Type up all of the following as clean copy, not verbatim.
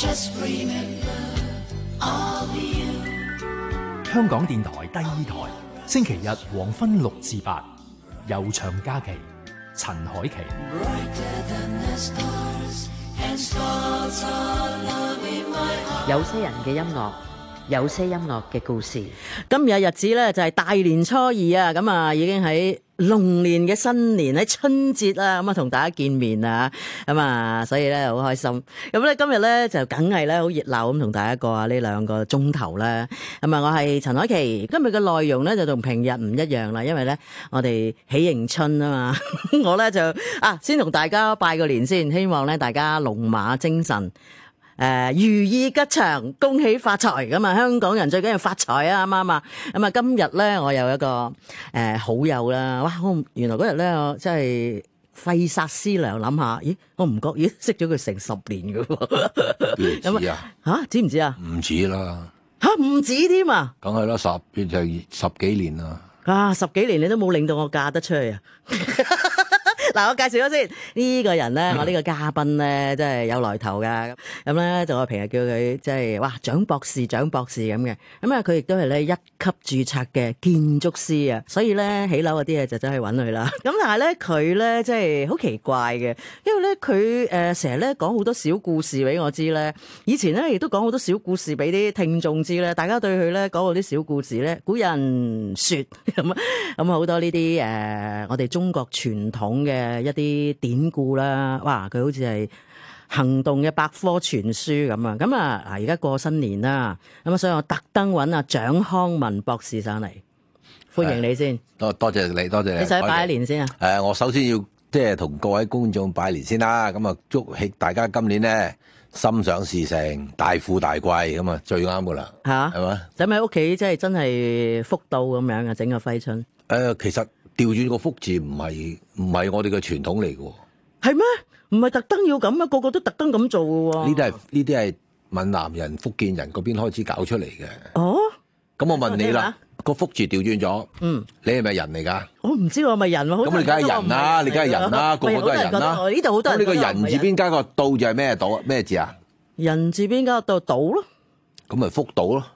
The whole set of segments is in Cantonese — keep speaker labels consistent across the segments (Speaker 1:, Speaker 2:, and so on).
Speaker 1: 香港電台第二台，星期日黃昏6至8，悠長假期，陳凱琪。
Speaker 2: 有些人嘅音樂，有些音樂嘅故事。
Speaker 3: 今日日子咧就係大年初二啊，咁啊已經喺龍年嘅新年喺春節啦，咁啊同大家見面啊，咁啊所以咧好開心。咁咧今日咧就梗係咧好熱鬧咁同大家過下呢2個鐘頭啦。咁啊我係陳凱琪，今日嘅內容咧就同平日唔一樣啦，因為咧我哋喜迎春啊嘛，我咧就先同大家拜個年先，希望咧大家龍馬精神。如意吉祥，恭喜發財咁啊！香港人最緊要發財啊，啱唔啱啊？咁啊，今日咧我有一個好友啦，哇！原來嗰日咧我真係費煞思量諗下，咦？我唔覺識咗佢成10年㗎喎。
Speaker 4: 咁啊？
Speaker 3: 知唔知啊？
Speaker 4: 唔止啦。
Speaker 3: 唔止添啊！
Speaker 4: 梗係啦，10幾年啦。
Speaker 3: 10幾年你都冇令到我嫁得出去啊！嗱，我介紹咗先，呢個人咧，我呢個嘉賓咧，真係有來頭噶。咁咧，就我平日叫佢即係哇，蔣博士咁嘅。咁啊，佢亦都係咧1級註冊嘅建築師啊，所以咧起樓嗰啲嘢就真係揾佢啦。咁但係咧，佢咧即係好奇怪嘅，因為咧佢成日咧講好多小故事俾我知咧。以前咧亦都講好多小故事俾啲聽眾知咧。大家對佢咧講嗰啲小故事咧，古人説咁好多呢啲我哋中國傳統嘅一啲典故啦，哇！佢好似係行動嘅百科全書咁啊！咁啊，而家過新年啦，咁啊，所以我特登揾阿蔣康文博士上嚟，歡迎你先。
Speaker 4: 多謝你，多謝你。
Speaker 3: 你使拜一年先啊？
Speaker 4: 我首先要即係同各位觀眾拜年先啦。咁啊，祝喜大家今年咧心想事成，大富大貴，咁啊最啱噶啦。
Speaker 3: 嚇，
Speaker 4: 係嘛？
Speaker 3: 使咪喺屋企即係真係福到咁樣啊？整個揮春。
Speaker 4: 其實調轉個福字唔係我哋嘅傳統嚟嘅。
Speaker 3: 係咩？唔係特登要咁啊？個個都特登咁做嘅喎。
Speaker 4: 呢啲係閩南人、福建人嗰邊開始搞出嚟嘅。
Speaker 3: 哦。
Speaker 4: 咁我問你啦，個福字調轉咗，你係咪人嚟㗎？
Speaker 3: 我唔知我係咪人喎。
Speaker 4: 咁你梗係人啦，你梗係人啦，個個都係人啦。
Speaker 3: 呢度好多人。
Speaker 4: 咁呢個人字邊加個道就係咩道？咩字啊？
Speaker 3: 人字邊加個道咯。
Speaker 4: 咁咪福到咯。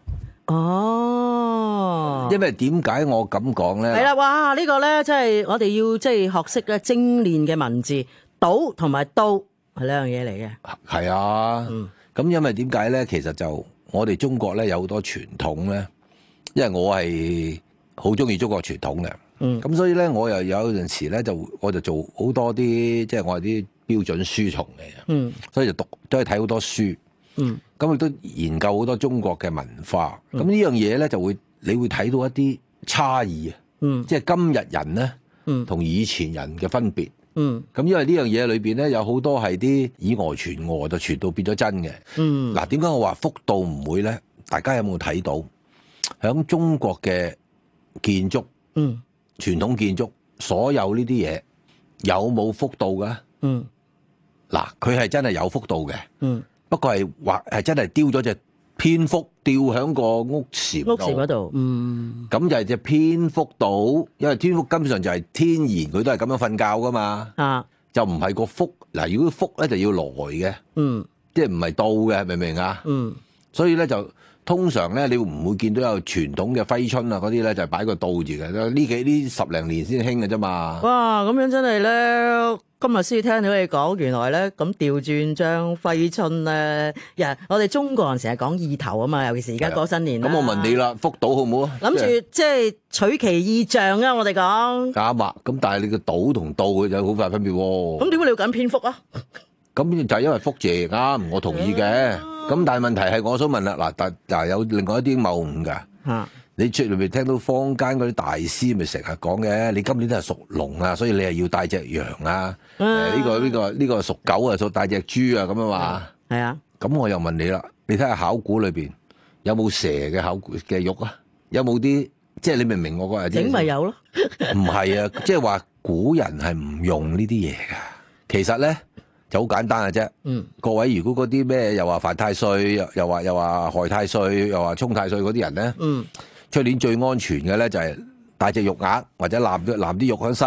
Speaker 3: 哦，
Speaker 4: 因為點解我咁講咧？
Speaker 3: 係啦，哇！呢個咧，即係我哋要即係學識咧精煉嘅文字，賭同埋刀係兩樣嘢嚟嘅。
Speaker 4: 係啊，咁因為點解咧？其實就我哋中國咧有好多傳統咧，因為我係好中意中國傳統嘅，咁所以咧我又有陣時咧我就做好多啲即係我係啲標準書蟲嚟嘅，所以就都係睇好多書。咁亦都研究好多中國嘅文化，咁呢樣嘢咧你會睇到一啲差異啊，即係今日人咧，同以前人嘅分別。咁因為呢樣嘢裏邊咧有好多係啲以訛傳訛，就傳到變咗真嘅。嗱，點解我話福到唔會咧？大家有冇睇到響中國嘅建築，傳統建築所有呢啲嘢有冇福到㗎？嗱，佢係真係有福到嘅。不過係真係雕咗隻蝙蝠吊喺個屋檐嗰度，咁就係隻蝙蝠度，因為蝙蝠根本上就係天然，佢都係咁樣瞓覺噶嘛，就唔係個福。嗱，如果福咧就要來嘅，即係唔係到嘅，明唔明啊？所以咧就通常咧你唔會見到有傳統嘅揮春啊嗰啲咧就係擺個到字嘅，呢10零年先興嘅啫嘛。哇，
Speaker 3: 咁樣真係咧。今日先聽到你講，原來咧咁調轉張揮春咧，我哋中國人成日講意頭啊嘛，尤其是而家過新年。
Speaker 4: 咁我問你啦，福到好唔好啊？
Speaker 3: 諗住即係取其意象啊！我哋講
Speaker 4: 啱啊，咁但係你個到同到佢有好大分別喎。
Speaker 3: 咁點解你要揀蝙蝠啊？
Speaker 4: 咁就係因為福字啱，我同意嘅。咁但係問題係，我想問啦，嗱有另外一啲謬誤㗎。你出裏面聽到坊間嗰啲大師咪成日講嘅，你今年都係屬龍啊，所以你係要帶隻羊啊，呢個屬狗啊，帶隻豬啊咁樣嘛。係啊。咁我又問你啦，你睇下考古裏邊有冇蛇嘅肉啊？有冇啲即係你明唔明我講係？
Speaker 3: 整咪有咯。
Speaker 4: 唔係啊，即係話古人係唔用呢啲嘢㗎。其實咧就好簡單嘅啫。各位如果嗰啲咩又話犯太歲，又話害太歲，又話沖太歲嗰啲人咧，出年最安全嘅咧就係帶隻肉鴨或者攬啲肉喺身，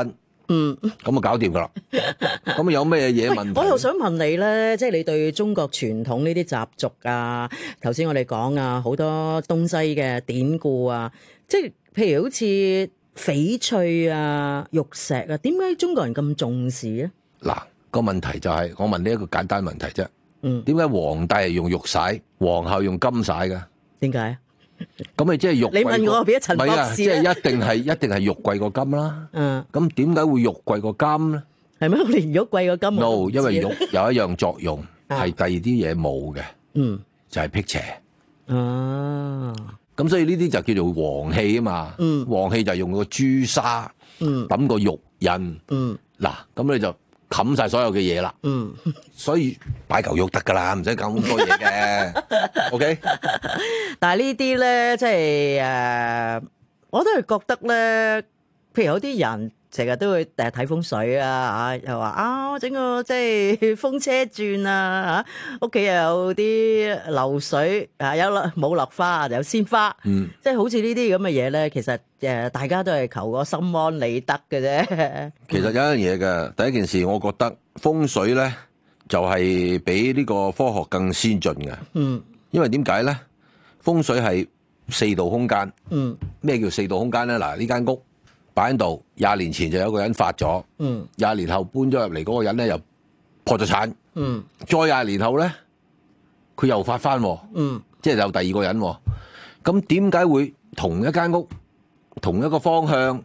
Speaker 4: 咁啊搞掂噶啦。咁有咩嘢問題？
Speaker 3: 我又想問你咧，即係你對中國傳統呢啲習俗啊，頭先我哋講啊，好多東西嘅典故啊，即係譬如好似翡翠啊、玉石啊，點解中國人咁重視咧？
Speaker 4: 嗱，個問題就係我問你一個簡單問題啫。
Speaker 3: 點
Speaker 4: 解皇帝係用玉璽，皇后用金璽嘅？
Speaker 3: 點解啊？
Speaker 4: 咁咪即係玉貴過？
Speaker 3: 你問我，俾一陳博士咧。
Speaker 4: 即係一定係玉貴過金啦。咁點解會玉貴過金咧？
Speaker 3: 係咩？連玉貴過金
Speaker 4: ？No， 因為玉有一樣作用係第二啲嘢冇嘅。就係辟邪。咁所以呢啲就叫做黃氣啊嘛。黃氣就係用個朱砂揼個玉印。嗱，咁你就冚晒所有嘅嘢啦。所以擺嚿玉得噶啦，唔使搞咁多嘢嘅。OK。
Speaker 3: 但係呢啲咧，即係我都係覺得咧，譬如有啲人成日都會睇風水啊，又話我整個即係風車轉啊，屋企又有啲流水啊，有冇落花有鮮花，即係好似呢啲咁嘅嘢咧，其實大家都係求個心安理得嘅啫。
Speaker 4: 其實有一樣嘢嘅，第一件事，我覺得風水咧就係比呢個科學更先進嘅。因為點解咧？風水係四度空間。咩叫四度空間咧？嗱，呢間屋擺喺度，20年前就有個人發咗，20年後搬咗入嚟嗰個人咧又破咗產，再20年後咧佢又發翻，即係有第二個人。咁點解會同一間屋同一個方向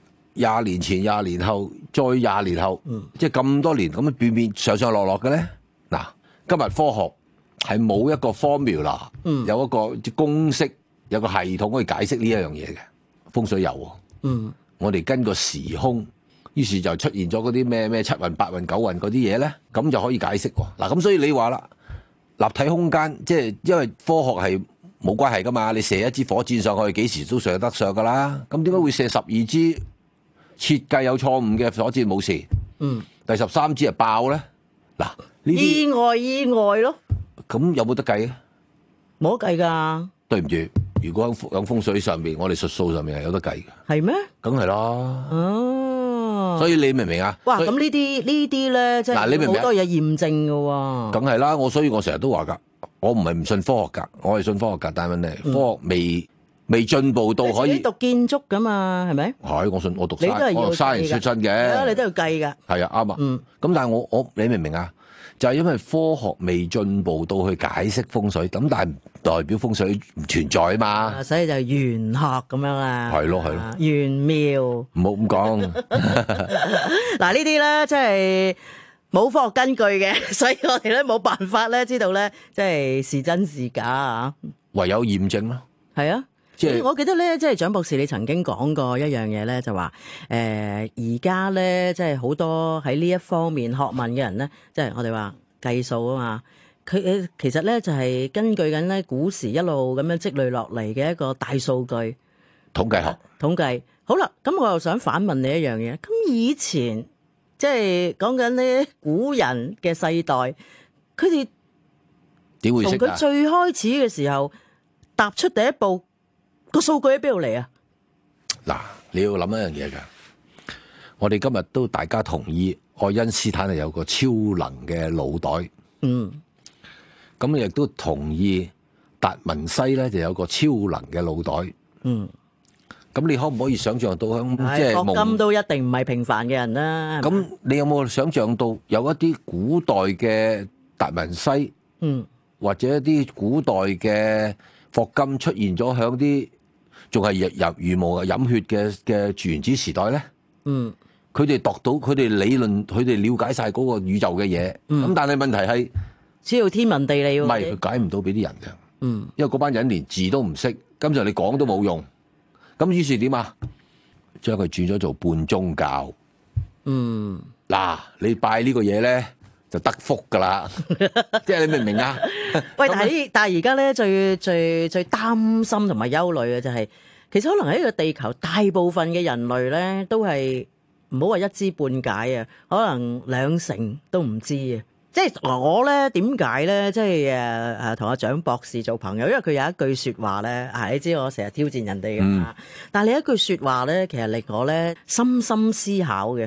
Speaker 4: 20年前、20年後、再20年後，即係咁多年咁樣變上上落落嘅咧？嗱，今日科學係冇一個 formula，有一個公式，有個系統可以解釋呢一樣嘢嘅。風水有，我哋跟個時空，於是就出現咗嗰啲咩七運、八運、九運嗰啲嘢咧，咁就可以解釋。嗱，咁所以你話啦，立體空間即係因為科學係冇關係噶嘛，你射一支火箭上去，幾時都射得上噶啦。咁點解會射12支設計有錯誤嘅火箭冇事？第13支就爆咧？嗱，呢啲
Speaker 3: 意外咯。
Speaker 4: 咁有冇得計啊？
Speaker 3: 冇得計㗎。
Speaker 4: 對唔住，如果喺風水上面，我哋術數上面係有得計嘅。
Speaker 3: 係咩？
Speaker 4: 梗係啦。所以你明唔明啊？
Speaker 3: 哇！咁呢啲咧，即係好多嘢驗證㗎喎。
Speaker 4: 梗係啦，所以我成日都話㗎，我唔係唔信科學㗎，我係信科學㗎，但係問題科學未進步到可以。你讀
Speaker 3: 建築㗎嘛？係咪？
Speaker 4: 係，我信我讀生人出身嘅。
Speaker 3: 你都要計㗎。
Speaker 4: 係啊，啱啊。咁但係我你明唔明啊？就係因為科學未進步到去解釋風水，咁但係唔代表風水唔存在啊嘛。所以就玄學咁樣啦。係咯，玄妙。唔好咁講。嗱，呢啲咧，即係冇科學根據嘅，所以我哋咧冇辦法咧知道咧，即係是真是假啊。唯有驗證咯。係啊。我記得咧，即係蔣博士，你曾經講過一樣嘢咧，就話而家咧，即係好多喺呢一方面學問嘅人咧，即係我哋話計數啊嘛。佢其實咧就係根據緊咧古時一路咁樣積累落嚟嘅一個大數據統計學。統計好啦，咁我又想反問你一樣嘢。咁以前即係講緊呢古人嘅世代，佢哋點會識啊？從佢最開始嘅時候踏出第一步。個數據喺邊度嚟啊？嗱，你要諗一樣嘢㗎。我哋今日都大家同意，愛因斯坦係有個超能嘅腦袋。咁亦都同意達文西咧就有個超能嘅腦袋。咁你可唔可以想象到即係霍金都一定唔係平凡嘅人啦。咁你有冇想象到有一啲古代嘅達文西，或者一啲古代嘅霍金出現咗響啲？仲係茹毛飲血嘅原子時代咧，佢哋度到，佢哋理論，佢哋了解晒嗰個宇宙嘅嘢。咁但係問題係，只要天文地理，唔係佢解唔到俾啲人嘅。因為嗰班人連字都唔識，咁就你講都冇用。咁於是點啊？將佢轉咗做半宗教。嗱，你拜呢個嘢咧就得福噶啦，即係你明唔明啊？喂，但係而家咧最擔心同埋憂慮嘅就係，其實可能喺呢個地球大部分嘅人類咧都係唔好話一知半解啊，可能20%都唔知啊。即係我咧點解咧，即係同阿蔣博士做朋友，因為佢有一句説話咧，你知我成日挑戰人哋㗎嘛。但係你一句説話咧，其實令我咧深深思考嘅。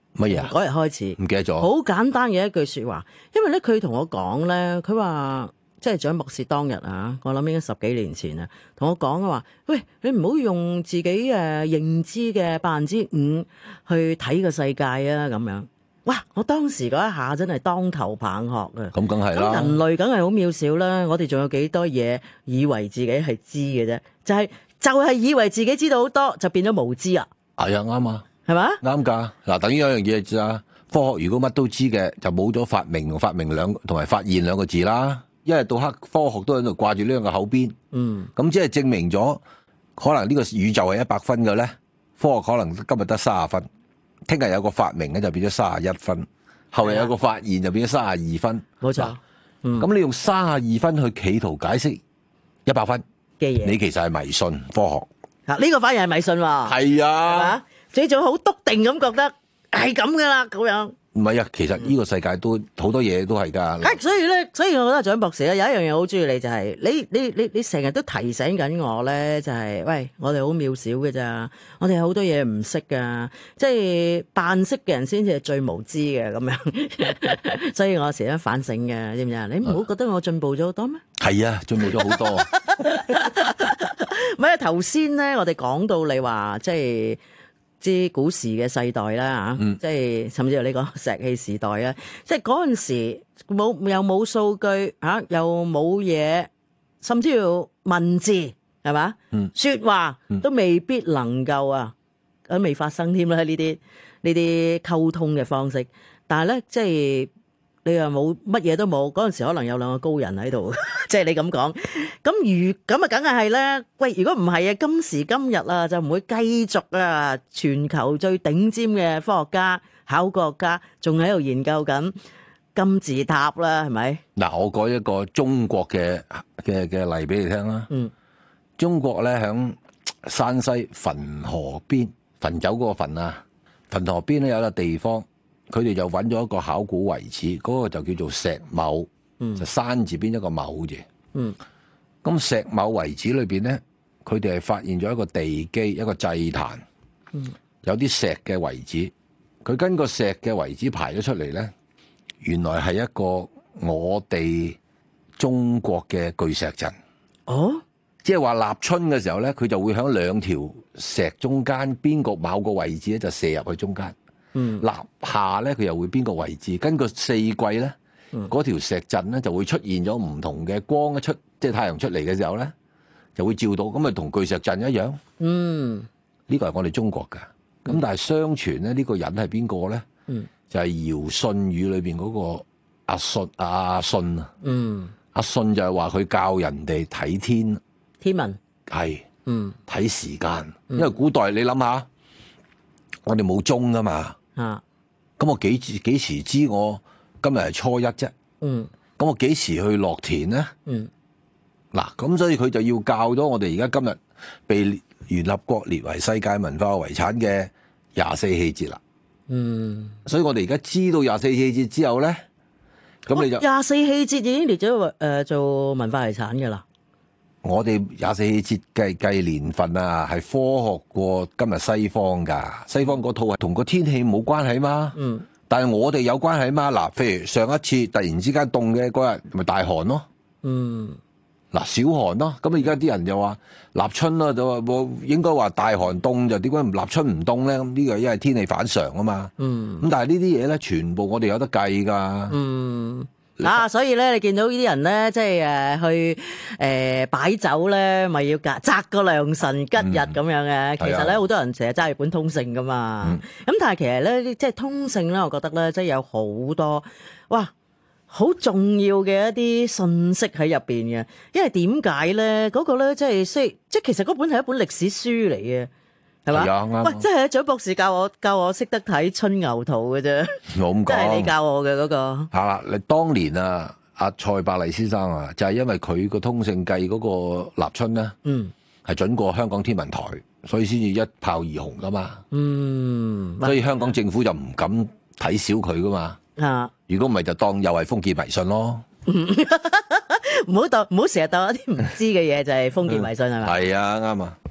Speaker 4: 乜嘢啊？
Speaker 3: 嗰日開始
Speaker 4: 唔記得咗。
Speaker 3: 好簡單嘅一句説話，因為咧佢同我講咧，佢話即係蔣博士當日啊，我諗應該10幾年前啊，同我講話，喂，你唔好用自己認知嘅5%去睇個世界啊咁樣。哇！我當時嗰一下真係當頭棒喝啊！
Speaker 4: 咁梗係啦。
Speaker 3: 咁人類梗係好渺小啦，我哋仲有幾多嘢以為自己係知嘅啫？就係以為自己知道好多，就變咗無知啊！
Speaker 4: 係啊，啱啊，
Speaker 3: 係嘛？
Speaker 4: 啱㗎。嗱，等於有一樣嘢咋？科學如果乜都知嘅，就冇咗發明同埋發現兩個字啦。一日到黑，科學都喺度掛住呢兩個口邊。咁即係證明咗，可能呢個宇宙係100分嘅咧，科學可能今日得30分。聽日有個發明咧就變咗31分，後日有個發現就變咗32分。
Speaker 3: 冇錯。
Speaker 4: 咁你用32分去企圖解釋100分
Speaker 3: 嘅嘢，
Speaker 4: 你其實係迷信科學。
Speaker 3: 呢個反而係迷信喎。
Speaker 4: 係啊，
Speaker 3: 你仲好篤定咁覺得係咁噶啦，咁樣。
Speaker 4: 唔係啊，其實呢個世界都好多嘢都係㗎。
Speaker 3: 所以我覺得蔣博士咧有一樣嘢好中意你，就係你成日都提醒緊我咧，就係喂，我哋好渺小嘅咋，我哋好多嘢唔識㗎，即係扮識嘅人先至係最無知嘅咁樣。所以我成日都反省嘅，知唔知啊？你唔好覺得我進步咗好多咩？
Speaker 4: 係啊，進步咗好多。
Speaker 3: 唔係頭先咧，我哋講到你話即係。知古時嘅世代啦嚇，即係甚至乎你講石器時代啊，即係嗰陣時又冇數據嚇，又冇嘢，甚至乎文字係嘛，説話都未必能夠啊，都未發生添啦呢啲溝通嘅方式，但係咧即係。你又冇乜嘢都冇，嗰陣時可能有兩個高人喺度，即係你咁講。咁啊，梗係咧。喂，如果唔係啊，今時今日啊，就唔會繼續啊，全球最頂尖嘅科學家、考古學家仲喺度研究緊金字塔啦，係咪？
Speaker 4: 嗱，我講一個中國嘅例俾你聽啦。中國咧響山西汾河邊，汾酒嗰個汾啊，汾河邊咧有一個地方。佢哋就揾咗一個考古遺址，嗰個就叫做石畝，就山字邊一個畝字。咁石畝遺址裏邊咧，佢哋係發現咗一個地基，一個祭壇，有啲石嘅遺址。佢跟個石嘅遺址排咗出嚟咧，原來係一個我哋中國嘅巨石陣。
Speaker 3: 哦，
Speaker 4: 即係話立春嘅時候咧，佢就會喺2條石中間邊個某個位置咧，就射入去中間。立夏咧，佢又會邊個位置？根據4季咧，嗰條石陣咧就會出現咗唔同嘅光一出，即係太陽出嚟嘅時候咧，就會照到，咁咪同巨石陣一樣。呢個係我哋中國㗎。咁但係相傳咧，呢個人係邊個咧？就係堯舜禹裏邊嗰個阿舜啊。阿舜就係話佢教人哋睇天
Speaker 3: 文，
Speaker 4: 係睇時間。因為古代你諗下，我哋冇鐘㗎嘛。咁我幾時知我今日係初一啫？咁我幾時去落田咧？嗱，咁所以佢就要教咗我哋而家今日被聯合國列為世界文化遺產嘅24氣節啦。所以我哋而家知道24氣節之後咧，咁你就
Speaker 3: 24氣節已經列咗做文化遺產㗎啦。
Speaker 4: 我哋24氣節計年份啊，係科學過今日西方㗎。西方嗰套係同個天氣冇關係嘛。但係我哋有關係嘛。嗱，譬如上一次突然之間凍嘅嗰日，咪大寒咯。嗱，小寒咯。咁而家啲人就話立春啦，就話應該話大寒凍，就點解唔立春唔凍咧？咁呢個因為天氣反常啊嘛。咁但係呢啲嘢咧，全部我哋有得計㗎。
Speaker 3: 所以咧，你見到呢啲人咧，即係去擺酒咧，咪要擇個良辰吉日咁樣嘅。其實咧，好多人成日揸住本通勝噶嘛。咁但係其實咧，即係通勝咧，我覺得咧，即係有好多好重要嘅一啲信息喺入邊嘅。因為點解咧？嗰個咧，即係其實嗰本係一本歷史書嚟嘅。係嘛？喂，真係蔣博士教我識得睇春牛圖嘅啫，
Speaker 4: 我咁講，
Speaker 3: 真係你教我嘅嗰個。
Speaker 4: 係啦，你當年啊，阿蔡伯黎先生啊，就係因為佢個通勝計嗰個立春咧，係準過香港天文台，所以先至一炮而紅噶嘛。所以香港政府就唔敢睇小佢噶嘛。如果唔係就當又係封建迷信咯。
Speaker 3: 唔好成日當一啲唔知嘅嘢就係封建迷信係咪？
Speaker 4: 係啊，啱啊。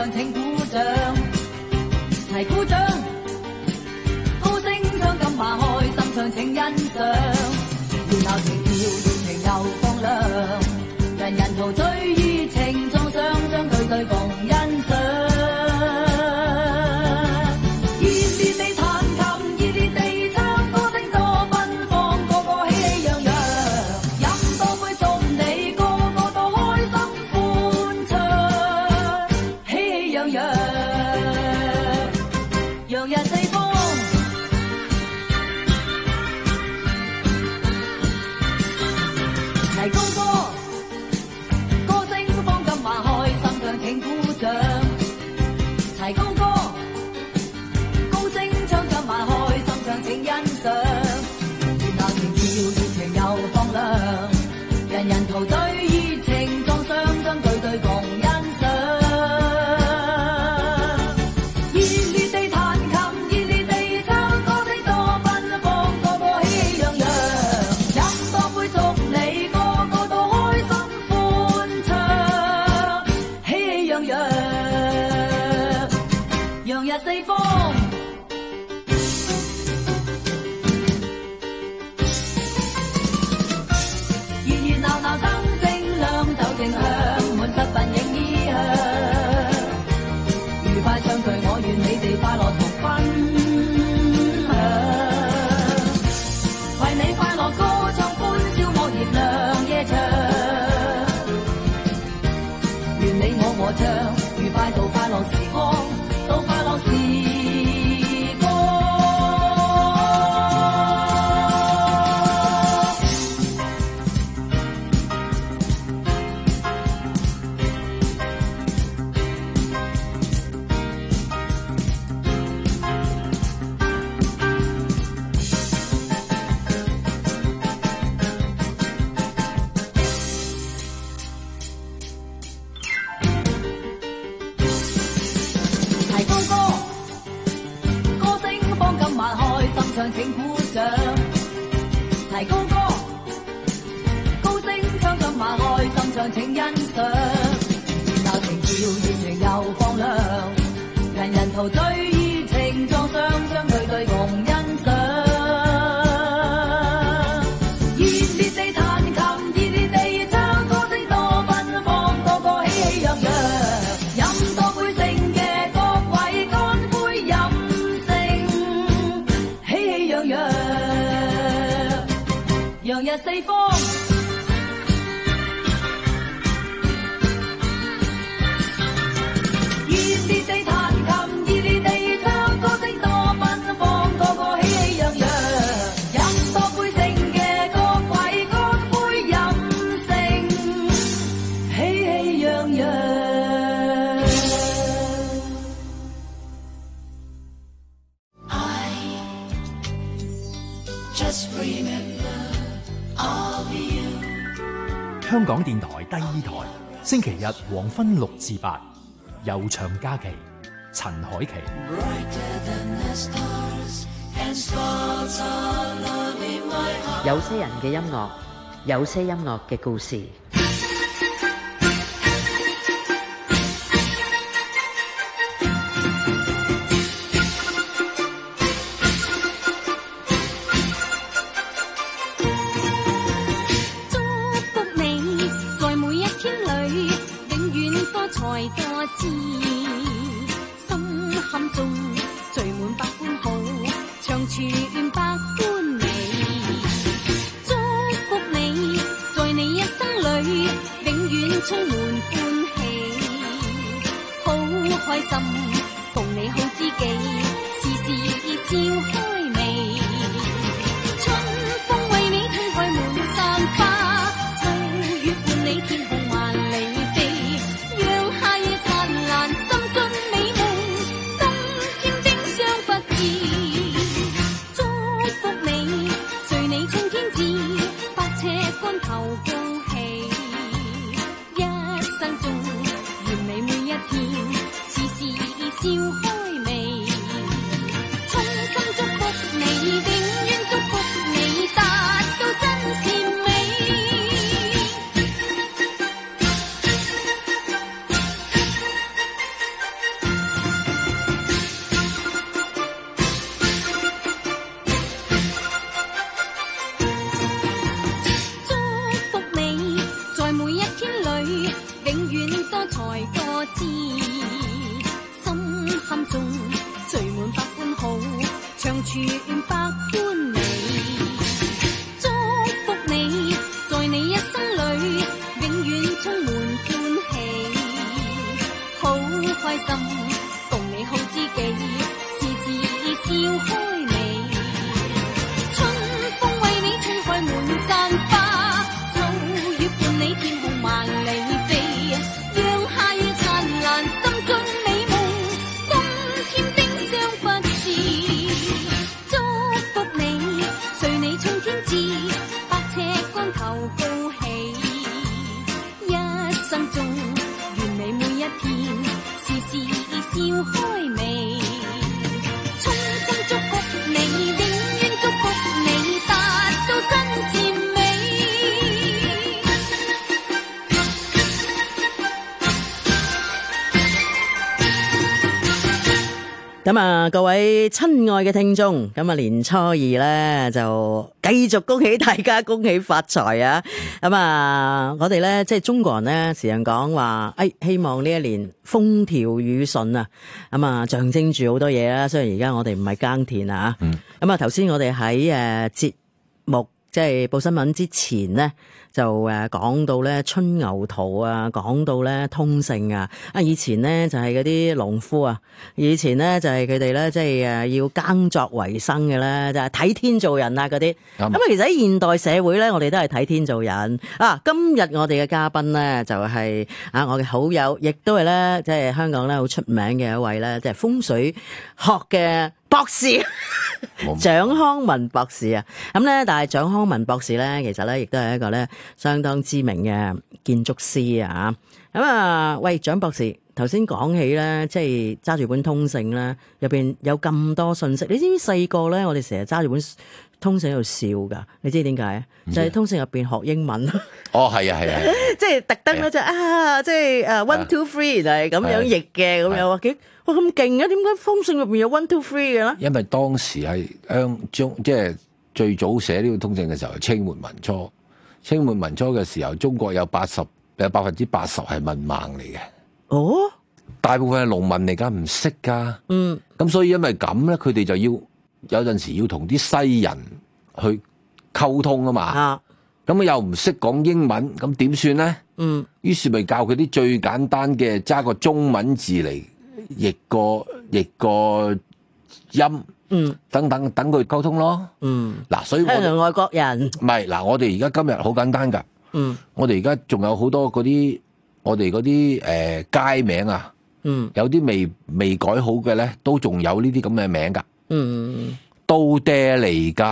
Speaker 5: 上請鼓掌，齊鼓掌，高聲唱金馬開，心唱請欣賞，熱鬧情調熱情又放亮，人人陶醉熱情撞上，相對對共欣賞。人人陶醉熱情撞上，相對對共欣賞。熱烈地彈琴，熱烈地唱，歌聲多奔放，個個喜氣洋洋。飲多杯祝你，個個都開心歡暢，喜氣洋洋，洋溢四方。正向滿室鬢影衣香，愉快相聚，我願你哋快樂同分享，為你快樂歌唱，歡笑樂熱亮夜長，願你我和唱，愉快到快樂時光，到快樂時光。請鼓掌，齊高歌，高聲唱金馬開，心唱請欣賞，熱鬧情調熱情又放亮，人人陶醉熱情撞上，相對對共欣賞。熱烈地彈琴，熱烈地唱，歌聲多奔放，個個喜氣洋洋，飲多杯勝嘅各位乾杯飲勝，喜氣洋洋，洋溢四方。熱烈地彈琴，熱烈地唱，歌聲多奔放，個個喜氣洋洋，飲多杯勝嘅各位乾杯飲勝，喜氣洋洋。
Speaker 1: 香港電台第二台，星期日黃昏6至8，悠長假期，陳凱琪。
Speaker 2: 有些人嘅音樂，有些音樂嘅故事。
Speaker 3: 咁啊，各位親愛嘅聽眾，咁啊年初二咧就繼續恭喜大家，恭喜發財啊！咁啊，我哋咧即係中國人咧，時常講話，希望呢一年風調雨順啊！咁啊，象徵住好多嘢啦。雖然而家我哋唔係耕田啊，咁啊頭先我哋喺節目即係報新聞之前咧，就講到咧春牛圖啊，講到咧通勝啊，以前咧就係嗰啲農夫啊，以前咧就係佢哋咧即係要耕作為生嘅咧，就係睇天做人啊嗰啲。咁啊，其實喺現代社會咧，我哋都係睇天做人啊。今日我哋嘅嘉賓咧就係我嘅好友，亦都係咧即係香港咧好出名嘅一位咧，即係風水學嘅博士蔣康文博士啊。咁咧，但係蔣康文博士咧，其實咧亦都係一個咧相當知名嘅建築師啊。咁啊，喂，蔣博士，頭先講起咧，即係揸住本通勝咧，入邊有咁多信息。你知唔知細個咧，我哋成日揸住本通勝喺度笑噶？你知點解啊？就係通勝入邊學英文。
Speaker 4: 哦，係啊，係啊，
Speaker 3: 即係特登咧，就即係1 2 3就係咁樣譯嘅，咁樣話幾哇咁勁嘅？點解通勝入邊有1 2 3嘅咧？
Speaker 4: 因為當時係即係最早寫呢個通勝嘅時候，係清末民初。清末民初嘅時候，中國有80%係文盲嚟嘅。
Speaker 3: 哦，
Speaker 4: 大部分係農民嚟㗎，唔識㗎。咁所以因為咁咧，佢哋就要有陣時要同啲西人去溝通啊嘛。咁又唔識講英文，咁點算咧？於是咪教佢啲最簡單嘅，揸個中文字嚟譯個音。等佢溝通咯。嗱，所以我哋
Speaker 3: 外國人
Speaker 4: 唔係嗱，我哋而家今日好簡單噶。我哋而家仲有好多嗰啲我哋嗰啲街名啊。有啲未改好嘅咧，都仲有呢啲咁嘅名噶。都爹利街，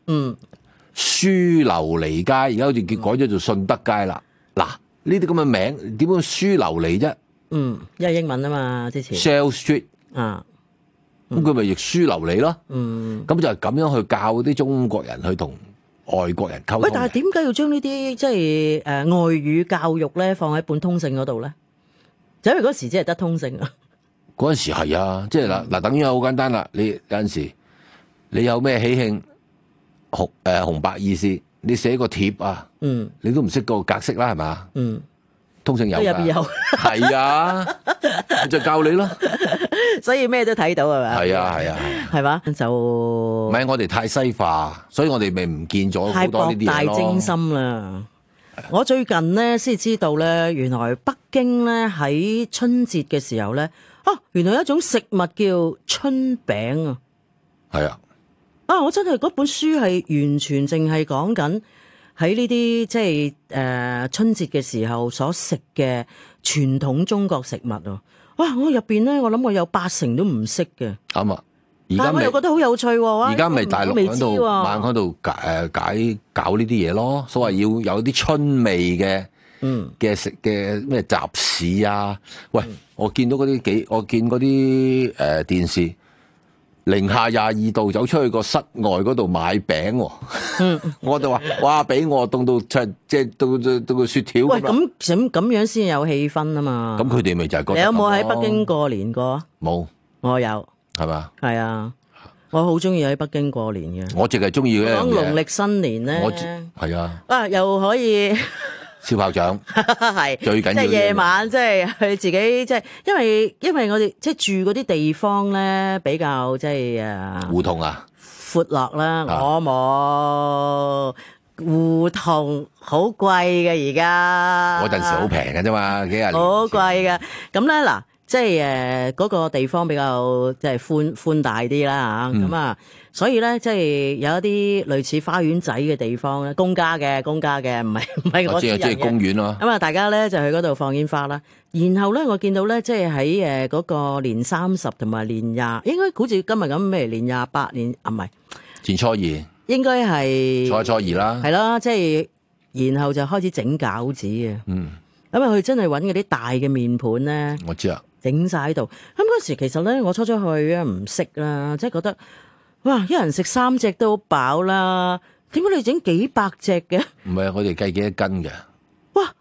Speaker 4: 書樓離街，而家好似改咗做順德街啦。嗱，呢啲咁嘅名點樣書樓離啫？
Speaker 3: 因為英文啊嘛，之前
Speaker 4: Shell Street
Speaker 3: 啊。
Speaker 4: 咁佢咪亦書流嚟咯，咁就係咁樣去教啲中國人去同外國人溝通。喂，
Speaker 3: 但係點解要將呢啲即係外語教育咧放喺本通勝嗰度咧？就因為嗰時只係得通勝啊。嗰
Speaker 4: 陣時係啊，即係嗱，等於好簡單啦。你有陣時你有咩喜慶紅白意思，你寫個帖啊，你都唔識個格式啦，係嘛？通勝有㗎，入邊有，係啊，就教你咯。
Speaker 3: 所以咩都睇到係咪？
Speaker 4: 係啊，係啊，
Speaker 3: 係嘛？就
Speaker 4: 唔係我哋太西化，所以我哋咪唔見咗好多呢啲嘢咯。太博大精深啦！
Speaker 3: 我最近咧先知道咧，原來北京咧喺春節嘅時候咧，原來有一種食物叫春餅啊！
Speaker 4: 係啊！
Speaker 3: 我真係嗰本書係完全淨係講緊喺呢啲即係春節嘅時候所食嘅傳統中國食物啊！哇！我入邊咧，我諗我有80%都唔識嘅。
Speaker 4: 啱啊！
Speaker 3: 但係我又覺得好有趣喎。
Speaker 4: 而家咪大陸喺度猛喺度搞呢啲嘢咯，所謂要有啲春味嘅食嘅咩集市啊！喂，我見到嗰啲電視零下22度走出去個室外嗰度買餅喎，我就話哇，俾我凍到即係到個雪條。
Speaker 3: 喂，咁樣先有氣氛啊嘛！
Speaker 4: 咁佢哋咪就係覺得。
Speaker 3: 你有冇喺北京過年過？
Speaker 4: 冇，
Speaker 3: 我有。係
Speaker 4: 嘛？
Speaker 3: 係啊，我好中意喺北京過年嘅。
Speaker 4: 我淨係中意
Speaker 3: 講農曆新年咧，
Speaker 4: 係啊，
Speaker 3: 又可以
Speaker 4: 燒炮仗，
Speaker 3: 係
Speaker 4: 最緊要。即係
Speaker 3: 夜晚，即係佢自己，即係因為我哋即係住嗰啲地方咧，比較即係
Speaker 4: 胡同啊，
Speaker 3: 闊落啦。我冇胡同，好貴嘅而家。
Speaker 4: 嗰陣時好平嘅啫嘛，幾廿年。
Speaker 3: 好貴嘅，咁咧嗱。即係嗰個地方比較即係寬大啲啦嚇，咁啊，所以咧即係有一啲類似花園仔嘅地方咧，公家嘅，唔係我私人嘅。
Speaker 4: 即係公園咯。
Speaker 3: 咁啊，大家咧就去嗰度放煙花啦。然後咧，我見到咧即係喺嗰個年30同埋年20，應該好似今日咁咩年28年唔係
Speaker 4: 年初二，
Speaker 3: 應該係
Speaker 4: 初二啦。
Speaker 3: 係啦，即係然後就開始整餃子嘅。咁啊，佢真係揾嗰啲大嘅面盤咧。
Speaker 4: 我知啊。
Speaker 3: 整晒喺度，咁嗰時其實咧，我初去啊唔識啦，即係覺得哇，一人食3隻都好飽啦，點解你整幾百隻嘅？
Speaker 4: 唔係啊，我哋計幾多斤嘅？
Speaker 3: 哇，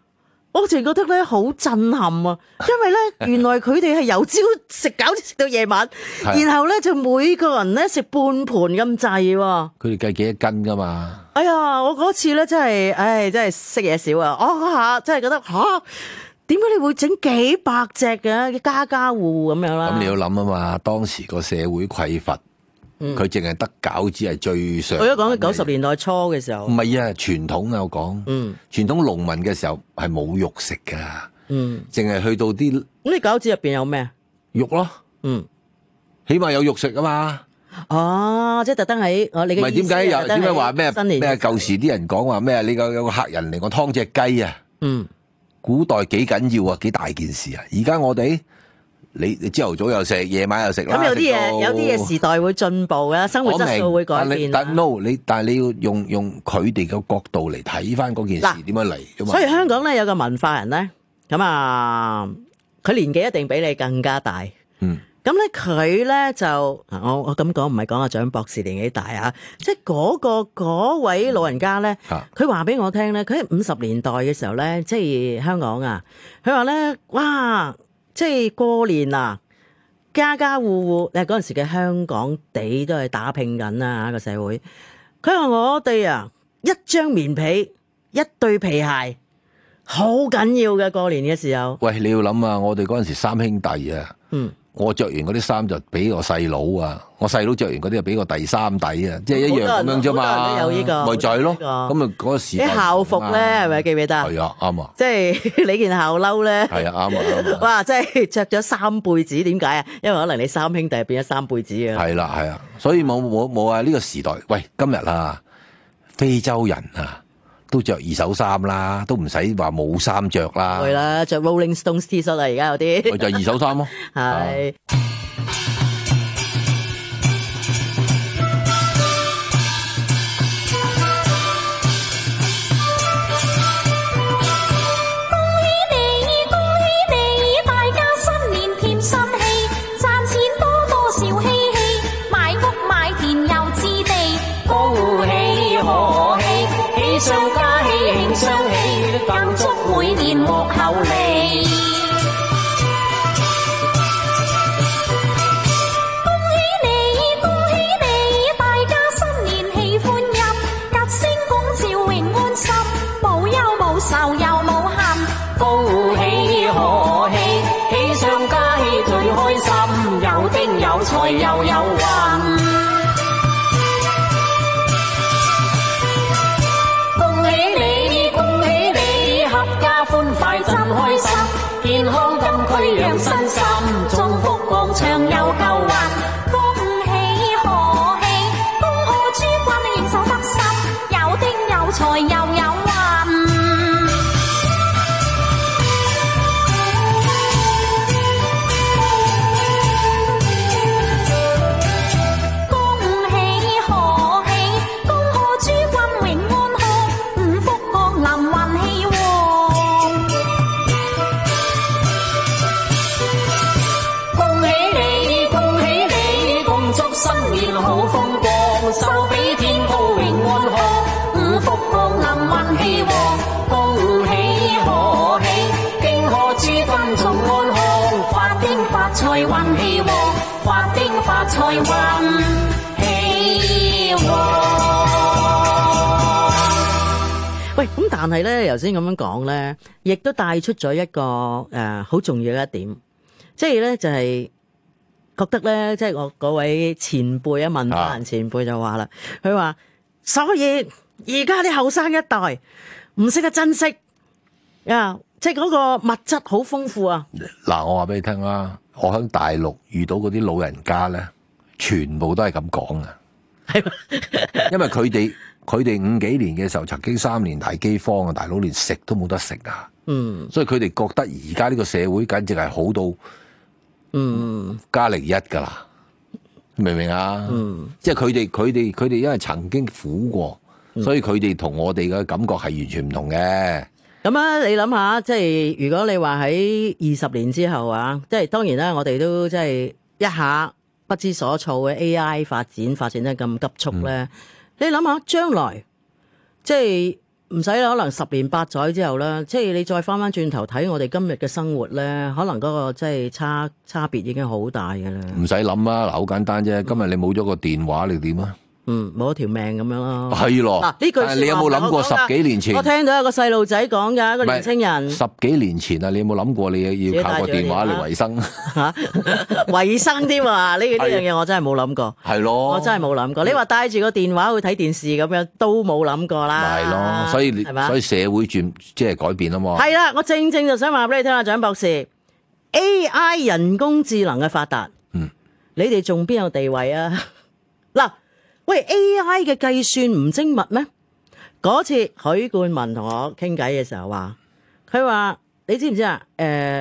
Speaker 3: 我淨係覺得咧好震撼啊！因為咧原來佢哋係由朝食餃子食到夜晚，然後咧就每個人咧食半盤咁滯喎。
Speaker 4: 佢哋計幾多斤噶嘛？
Speaker 3: 哎呀，我嗰次咧真係，真係識嘢少啊！我嗰下真係覺得點解你會整幾百隻嘅家家戶戶咁樣啦？
Speaker 4: 咁你要諗啊嘛，當時個社會匱乏。佢淨係得餃子係最上。
Speaker 3: 我而家講緊90年代初嘅時候。
Speaker 4: 唔係啊，傳統啊，我講。傳統農民嘅時候係冇肉食㗎。淨係去到啲。咁
Speaker 3: 你餃子入邊有咩？
Speaker 4: 肉咯。起碼有肉食啊嘛。
Speaker 3: 哦，即係特登喺你嘅意思。唔係
Speaker 4: 點解話咩舊時啲人講話咩？你有個客人嚟我劏隻雞啊。古代幾緊要啊，幾大件事啊！而家我哋。你朝頭早又食，夜晚又食啦。
Speaker 3: 咁有啲嘢時代會進步嘅，生活質素會改變。
Speaker 4: 但係你要用佢哋嘅角度嚟睇翻嗰件事點樣嚟㗎嘛。
Speaker 3: 所以香港咧有個文化人咧，咁啊，佢年紀一定比你更加大。咁咧佢咧就我咁講唔係講阿蔣博士年紀大啊，即係嗰位老人家咧，佢話俾我聽咧，佢喺50年代嘅時候咧，即係香港啊，佢話咧，哇！即係過年啊，家家戶戶，嗰陣時嘅香港地都係打拼緊啊個社會。佢話我哋啊，一張棉被，一對皮鞋，好緊要嘅過年嘅時候。
Speaker 4: 喂，你要諗啊，我哋嗰陣時三兄弟啊，我着完嗰啲衫就俾我細佬啊，我細佬着完嗰啲就俾我第三弟啊，即係一樣咁樣啫嘛。
Speaker 3: 有呢個，
Speaker 4: 咪就係咯。咁啊嗰個時
Speaker 3: 啲校服咧係咪記唔記得？
Speaker 4: 係啊，啱啊。
Speaker 3: 即係你件校褸咧。
Speaker 4: 係啊，啱啊。
Speaker 3: 哇！即係着咗三輩子，點解啊？因為可能你三兄弟變咗三輩子啊。
Speaker 4: 係啦，係啊，所以冇啊！呢個時代，喂，今日啊，非洲人啊。都着二手衫啦，都唔使話冇衫着啦。
Speaker 3: 係啦，着 Rolling Stones T 恤啦，而家有啲。
Speaker 4: 咪就二手衫咯。
Speaker 3: 係。
Speaker 6: 財又有運，恭喜你，恭喜你，合家歡快真開心，健康金區養身心，中福廣場又夠運，恭喜賀喜，恭賀諸君應手得心，有丁有財又有運。壽比天高永安康，五福降臨運氣旺，恭喜賀喜，敬賀諸君重安康，發丁發財運氣旺，發丁發財運氣旺。
Speaker 3: 喂，咁但係咧，頭先咁樣講咧，亦都帶出咗一個好重要嘅一點，即係咧就係。覺得咧，即係我嗰位前輩啊，文化人前輩就話啦，佢話所以而家啲後生一代唔識得珍惜啊，即係嗰個物質好豐富啊。
Speaker 4: 嗱，我話俾你聽啦，我喺大陸遇到嗰啲老人家咧，全部都係咁講啊，係嗎，因為佢哋50幾年嘅時候，曾經3年大饑荒啊，大佬連食都冇得食啊，所以佢哋覺得而家呢個社會簡直係好到。+01噶啦，明唔明啊？即係佢哋因為曾經苦過，所以佢哋同我哋嘅感覺係完全唔同嘅。
Speaker 3: 咁啊，你諗下，即係如果你話喺20年之後啊，即係當然啦，我哋都即係一下不知所措嘅 AI 發展得咁急速咧。你諗下將來，即係唔使啦，可能10年8載之後啦，即係你再翻轉頭睇我哋今日嘅生活咧，可能嗰個即係差別已經好大嘅啦。
Speaker 4: 唔使諗啊，嗱，好簡單啫。今日你冇咗個電話，你點啊？
Speaker 3: 冇咗條命咁樣咯。
Speaker 4: 係咯。
Speaker 3: 嗱，呢句説話
Speaker 4: 你有冇諗過10幾年前？
Speaker 3: 我聽到有個細路仔講㗎，一個年青人。
Speaker 4: 10幾年前啊，你有冇諗過你要靠個電話嚟維生？
Speaker 3: 嚇，維生添啊！呢樣嘢我真係冇諗過。
Speaker 4: 係咯。
Speaker 3: 我真係冇諗過。你話帶住個電話去睇電視咁樣，都冇諗過啦。
Speaker 4: 係咯，所以社會即係改變啊嘛。
Speaker 3: 係啦，我正就想話俾你聽啊，蔣博士 ，AI 人工智能嘅發達，你哋仲邊有地位啊？嗱。喂 ，AI 嘅計算唔精密咩？嗰次許冠文同我傾偈嘅時候話，佢話你知唔知啊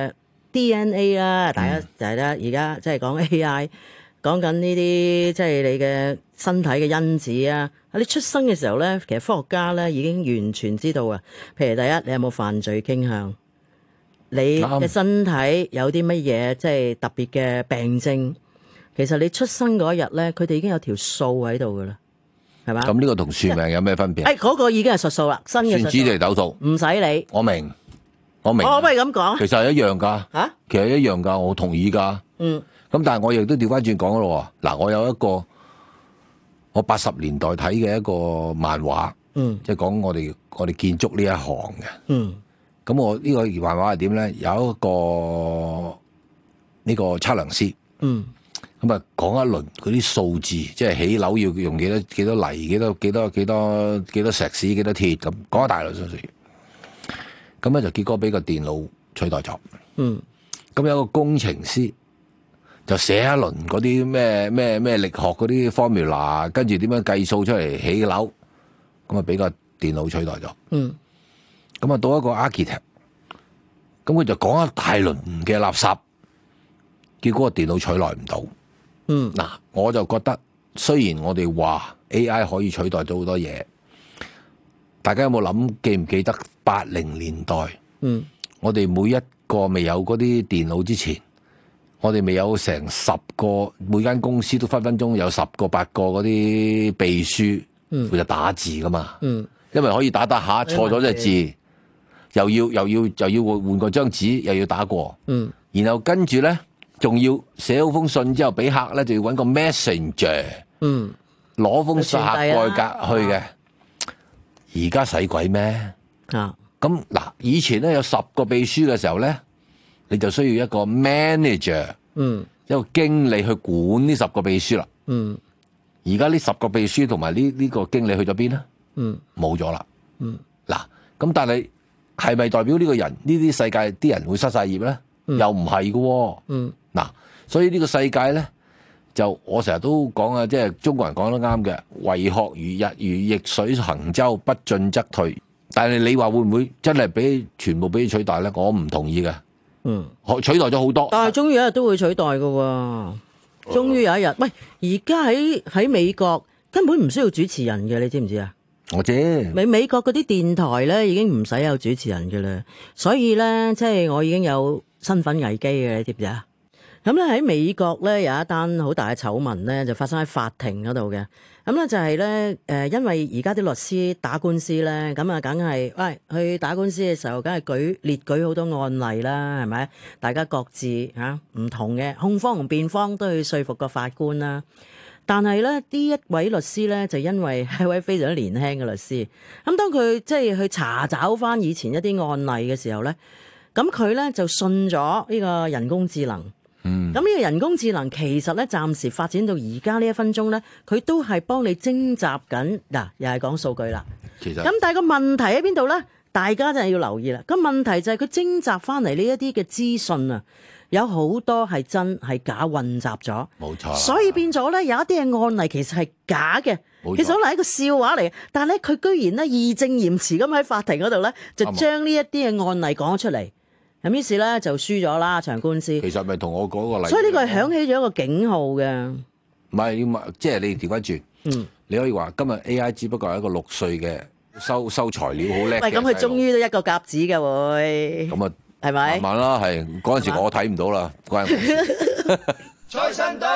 Speaker 3: ？DNA 啦，大家就係咧，而家即係講 AI，講緊呢啲即係你嘅身體嘅因子啊。你出生嘅時候咧，其實科學家咧已經完全知道啊。譬如第一，你有冇犯罪傾向？你嘅身體有啲乜嘢即係特別嘅病症？其實你出生嗰一日咧，佢哋已經有條數喺度噶啦，係嘛？
Speaker 4: 咁呢個同算命有咩分別？
Speaker 3: 嗰個已經係術數啦，新嘅術數。
Speaker 4: 算紫微斗數，唔
Speaker 3: 使理。
Speaker 4: 我明。我不如
Speaker 3: 咁講。
Speaker 4: 其實係一樣㗎。嚇？其實一樣㗎，我同意㗎。咁但係我亦都調翻轉講咯喎。嗱，我有一個我80年代睇嘅一個漫畫，即係講我哋建築呢一行嘅。咁我呢個漫畫係點咧？有一個呢個測量師。咁啊，講一輪嗰啲數字，即係起樓要用幾多泥、幾多石屎、幾多鐵咁，講一大輪數字。咁咧就結果俾個電腦取代咗。咁有個工程師就寫一輪嗰啲咩力學嗰啲 formula，跟住點樣計數出嚟起樓，咁啊俾個電腦取代咗。咁啊到一個 architect，咁佢就講一大輪嘅垃圾，結果個電腦取代唔到。嗱，我就覺得雖然我哋話 AI 可以取代到好多嘢，大家有冇記唔記得80年代？我哋每一個未有嗰啲電腦之前，我哋未有成10個，每間公司都分分鐘有10個8個嗰啲秘書負責打字噶嘛。因為可以打下錯咗隻字，又要換個張紙，又要打過。然後跟住咧。仲要寫好封信之後，俾客咧就要揾個 messenger，攞封信客蓋格去嘅。而家使鬼咩？咁嗱，以前咧有10個秘書嘅時候咧，你就需要一個 manager，一個經理去管呢10個秘書啦。而家呢10個秘書同埋呢個經理去咗邊咧？冇咗啦。嗱，咁但係咪代表呢個人呢啲世界啲人會失晒業咧？又唔係嘅。嗱，所以呢個世界咧，就我成日都講啊，即係中國人講得啱嘅，為學如日如逆水行舟，不進則退。但係你話會唔會真係全部俾佢取代咧？我唔同意嘅。取代咗好多，
Speaker 3: 但係終於有一日都會取代嘅喎。終於有一日，喂，而家喺美國根本唔需要主持人嘅，你知唔知啊？
Speaker 4: 我知。
Speaker 3: 美國嗰啲電台咧已經唔使有主持人嘅啦，所以咧即係我已經有身份危機嘅，你知唔知啊？咁咧喺美國咧有一單好大嘅醜聞咧，就發生喺法庭嗰度嘅。咁咧就係咧因為而家啲律師打官司咧，咁啊梗係去打官司嘅時候，梗係列舉好多案例啦，係咪？大家各自唔同嘅控方同辯方都去說服個法官啦。但係咧呢一位律師咧就因為係一位非常年輕嘅律師，咁當佢即係去查找翻以前一啲案例嘅時候咧，咁佢咧就信咗呢個人工智能。咁呢個人工智能其實咧，暫時發展到而家呢1分鐘咧，佢都係幫你徵集緊嗱，又係講數據啦。其實咁，但係個問題喺邊度咧？大家真係要留意啦。個問題就係佢徵集翻嚟呢一啲嘅資訊啊，有好多係真係假混雜咗。冇錯。所以變咗咧，有一啲嘅案例其實係假嘅，其實可能係一個笑話嚟嘅。但係咧，佢居然咧義正言辭咁喺法庭嗰度咧，就將呢一啲嘅案例講咗出嚟。咁於是咧就輸咗啦場官司。其
Speaker 4: 實咪同我嗰個例子，
Speaker 3: 所以呢個係響起咗一個警號嘅。
Speaker 4: 唔係，即係你調翻轉，你可以話今日 AI 只不過係一個6歲嘅收材料好叻嘅。喂，咁
Speaker 3: 佢終於都一個甲子嘅會。咁啊，係咪？
Speaker 4: 慢慢啦，係嗰陣時我睇唔到啦，關我事。財神到，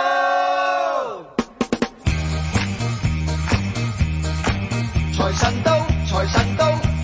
Speaker 4: 財神到，財神到。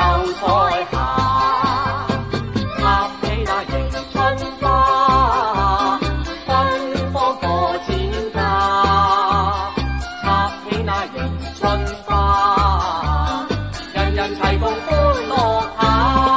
Speaker 6: 秀彩霞，插起那迎春花，芬芳過千家。插起那迎春花，人人齊共歡樂下。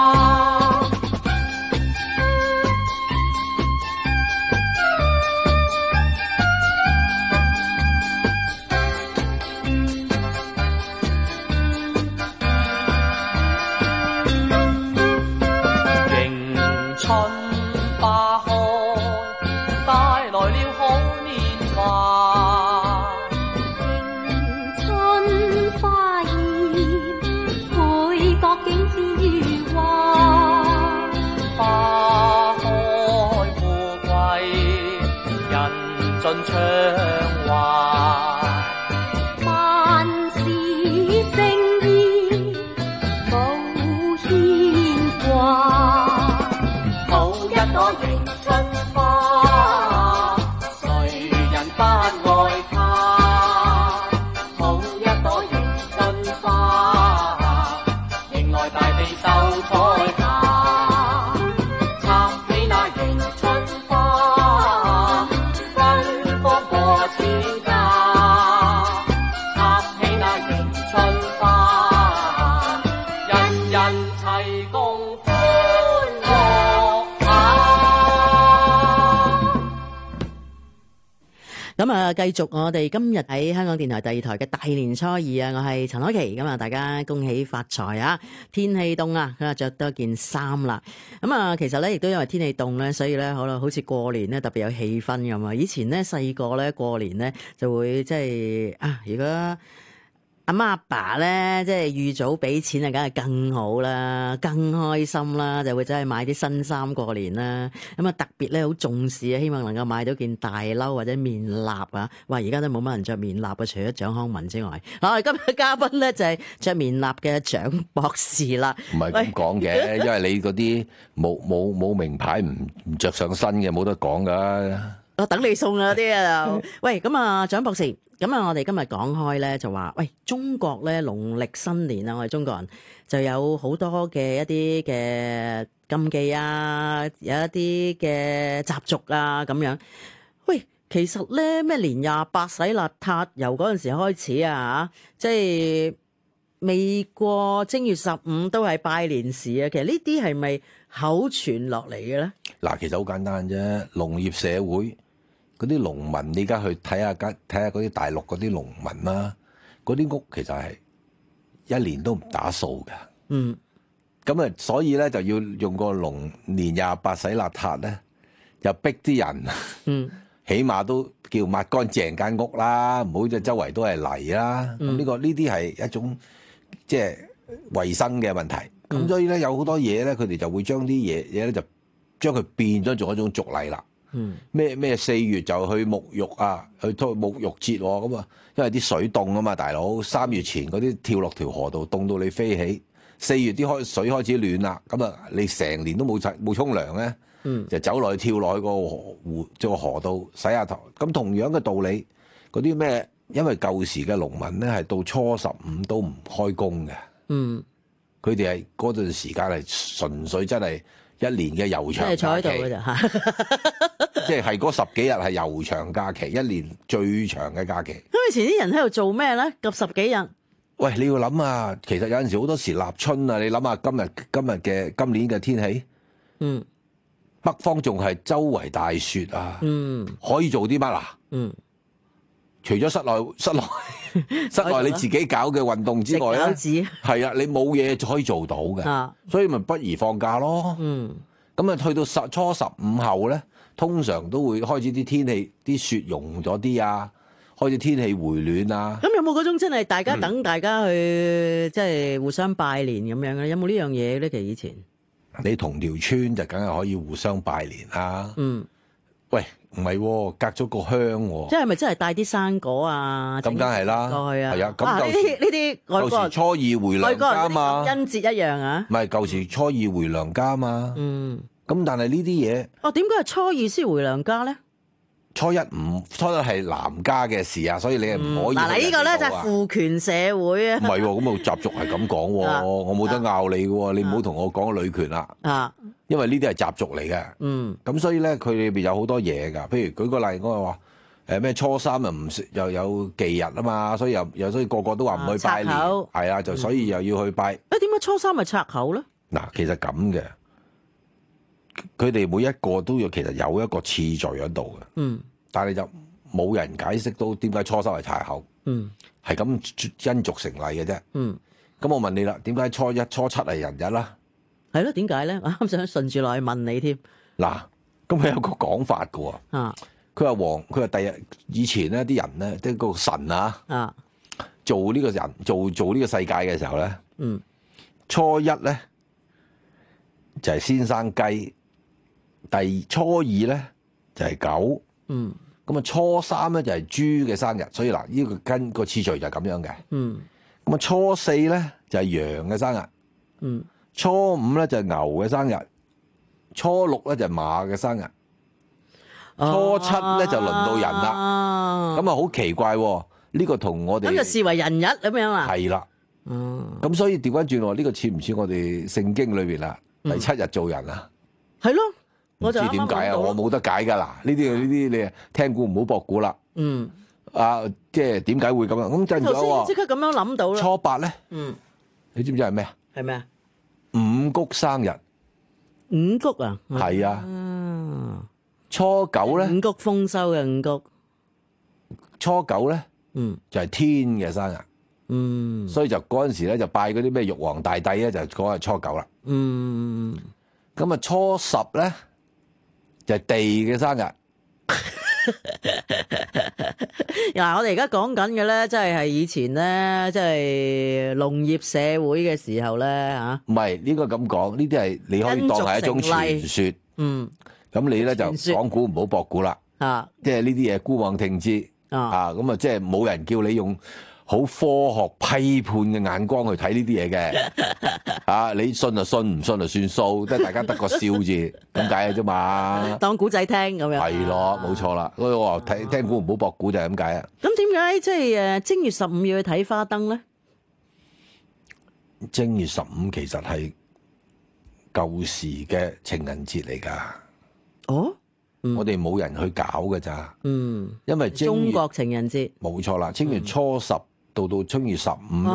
Speaker 6: 迎春花開，帶來了好年華。
Speaker 7: 春花現，配角景致如畫。
Speaker 6: 花開富貴，人盡暢懷。
Speaker 7: 萬事勝意，無牽掛。
Speaker 6: 好一朵迎春花，誰人不愛它？好一朵迎春花，迎來大地秀彩霞。插起那迎春花，芬芳過千家。插起那迎春花，人人齊共歡樂下。
Speaker 3: 咁啊，繼續我哋今日喺香港電台第二台嘅大年初二啊，我係陳凱琪，咁啊，大家恭喜發財啊！天氣凍啊，咁啊着多件衫啦。咁啊，其實咧亦都因為天氣凍咧，所以咧好似過年咧特別有氣氛咁啊。以前咧細個咧過年咧就會即係啊，如果阿媽阿爸咧，即係預早俾錢啊，梗係更好啦，更開心啦，就會走去買啲新衫過年啦。咁啊，特別咧好重視啊，希望能夠買到件大褸或者棉衲啊。哇！而家都冇乜人着棉衲啊，除咗蔣康文之外。我哋今日嘅嘉賓咧就係着棉衲嘅蔣博士啦。
Speaker 4: 唔係咁講嘅，因為你嗰啲冇名牌唔着上身嘅，冇得講噶。
Speaker 3: 我等你送啊啲啊！喂，咁啊，蔣博士，咁啊，我哋今日講開咧就話，喂，中國咧農曆新年啊，我哋中國人就有好多嘅一啲嘅禁忌啊，有一啲嘅習俗啊咁樣。喂，其實咧咩年28洗邋遢，由嗰陣時開始啊，即係未過正月15都係拜年時啊。其實呢啲係咪口傳落嚟嘅咧？
Speaker 4: 嗱，其實好簡單啫，農業社會。嗰啲農民，你而家去睇下嗰啲大陸嗰啲農民啦，嗰啲屋其實係一年都唔打掃嘅。嗯，咁啊，所以咧就要用個年28洗邋遢咧，又逼啲人，起碼都叫抹乾淨間屋啦，唔好就周圍都係泥啦。咁呢啲係一種即係衞生嘅問題。咁所以咧有好多嘢咧，佢哋就會將啲嘢咧就將佢變咗做一種俗例啦。咩4月就去沐浴啊，去沐浴節咁啊，因為啲水凍啊嘛，大佬3月前嗰啲跳落條河度凍到你飛起，4月啲水開始暖啦，咁啊你成年都冇沖涼咧，就走落去跳落去個河度洗下頭。咁同樣嘅道理，嗰啲咩，因為舊時嘅農民咧係到初15都唔開工嘅，佢哋係嗰段時間係純粹真係一年嘅悠長假期，即係坐喺度嘅咋，即係嗰10幾日係悠長假期，一年最長嘅假期。
Speaker 3: 咁以前啲人喺度做咩咧？夾10幾日。
Speaker 4: 喂，你要諗啊，其實有陣時好多時立春啊，你諗下今年嘅天氣，北方仲係周圍大雪啊，可以做啲乜啊？除咗室內你自己搞嘅運動之外咧，係啊，你冇嘢可以做到嘅，所以咪不如放假咯。咁啊，去到初15後咧，通常都會開始啲天氣啲雪融咗啲啊，開始天氣回暖啊。
Speaker 3: 咁有冇嗰種真係大家等大家去即係互相拜年咁樣嘅？有冇呢樣嘢咧？其實以前
Speaker 4: 你同條村就梗係可以互相拜年啦。喂，唔係喎，隔咗個鄉喎。
Speaker 3: 即係咪真係帶啲生果啊？
Speaker 4: 咁梗係啦，係啊。咁
Speaker 3: 呢啲外國
Speaker 4: 舊時初二回娘家嘛，
Speaker 3: 感恩節一樣啊。
Speaker 4: 唔係舊時初二回娘家嘛。咁但係呢啲嘢，
Speaker 3: 點解係初二先回娘家咧？
Speaker 4: 初一係男家嘅事啊，所以你係唔可以。
Speaker 3: 嗱，呢個咧就係父權社會啊。
Speaker 4: 唔係喎，咁啊習俗係咁講喎，我冇得拗你嘅喎，你唔好同我講女權啦。
Speaker 3: 啊，
Speaker 4: 因為呢啲係習俗嚟嘅。咁所以咧，佢裏邊有好多嘢㗎。譬如舉個例，我話咩初三又有忌日啊嘛，所以所以個個都話唔去拜年，係啊，就所以又要去拜。
Speaker 3: 點解初三係拆口咧？
Speaker 4: 嗱，其實咁嘅。佢哋每一個都其實有一個次序喺度嘅，但係就冇人解釋到點解初三係拆口，係咁因俗成例嘅啫。咁我問你啦，點解初一、初七係人日啦？
Speaker 3: 係咯，點解咧？我啱想順住落去問你添。
Speaker 4: 嗱，咁佢有個講法嘅喎，佢話第日以前咧啲人咧，即係個神啊，做呢個人做呢個世界嘅時候咧，初一咧就係先生雞。初二咧就係狗，咁啊初三咧就係豬嘅生日，所以嗱呢個跟個次序就係咁樣嘅。咁啊初四咧就係羊嘅生日，初五咧就係牛嘅生日，初六咧就係馬嘅生日，初七咧就輪到人啦。咁啊好奇怪喎，呢個同我哋
Speaker 3: 咁就視為人日咁樣啦。
Speaker 4: 係啦，咁所以調翻轉喎，呢個似唔似我哋聖經裏邊啊第七日做人啊？
Speaker 3: 係咯。
Speaker 4: 唔知點解啊！我冇得解噶啦，呢啲你聽估唔好博估啦。即係點解會咁樣？咁陣咗
Speaker 3: 即刻咁樣諗到啦。
Speaker 4: 初八咧，你知唔知係咩啊？
Speaker 3: 係咩啊？
Speaker 4: 五穀生日。
Speaker 3: 五穀啊？
Speaker 4: 係啊。初九咧？
Speaker 3: 五穀豐收嘅五穀。
Speaker 4: 初九咧？就係天嘅生日。所以就嗰陣時咧就拜嗰啲咩玉皇大帝咧，就嗰日初九啦。咁啊初十咧？就係地嘅生日。
Speaker 3: 嗱，我哋而家講緊嘅咧，即係以前咧，即係農業社會嘅時候咧嚇。
Speaker 4: 唔係應該咁講，呢啲係你可以當係一種傳說。咁你咧就講估唔好博估啦。即係呢啲嘢姑妄聽之。咁啊，即係冇人叫你用好科學批判嘅眼光去睇呢啲嘢嘅，你信就信，唔信就算數，即係大家得個笑字咁解嘅啫嘛。
Speaker 3: 當古仔聽咁樣。係
Speaker 4: 咯，冇錯啦。所以我話聽估唔好博估就係咁解啊。
Speaker 3: 咁點解即係正月15要去睇花燈咧？
Speaker 4: 正月15其實係舊時嘅情人節嚟㗎。
Speaker 3: 哦。
Speaker 4: 我哋冇人去搞㗎咋。因為
Speaker 3: 中國情人節。冇
Speaker 4: 錯啦，正月初10。到正月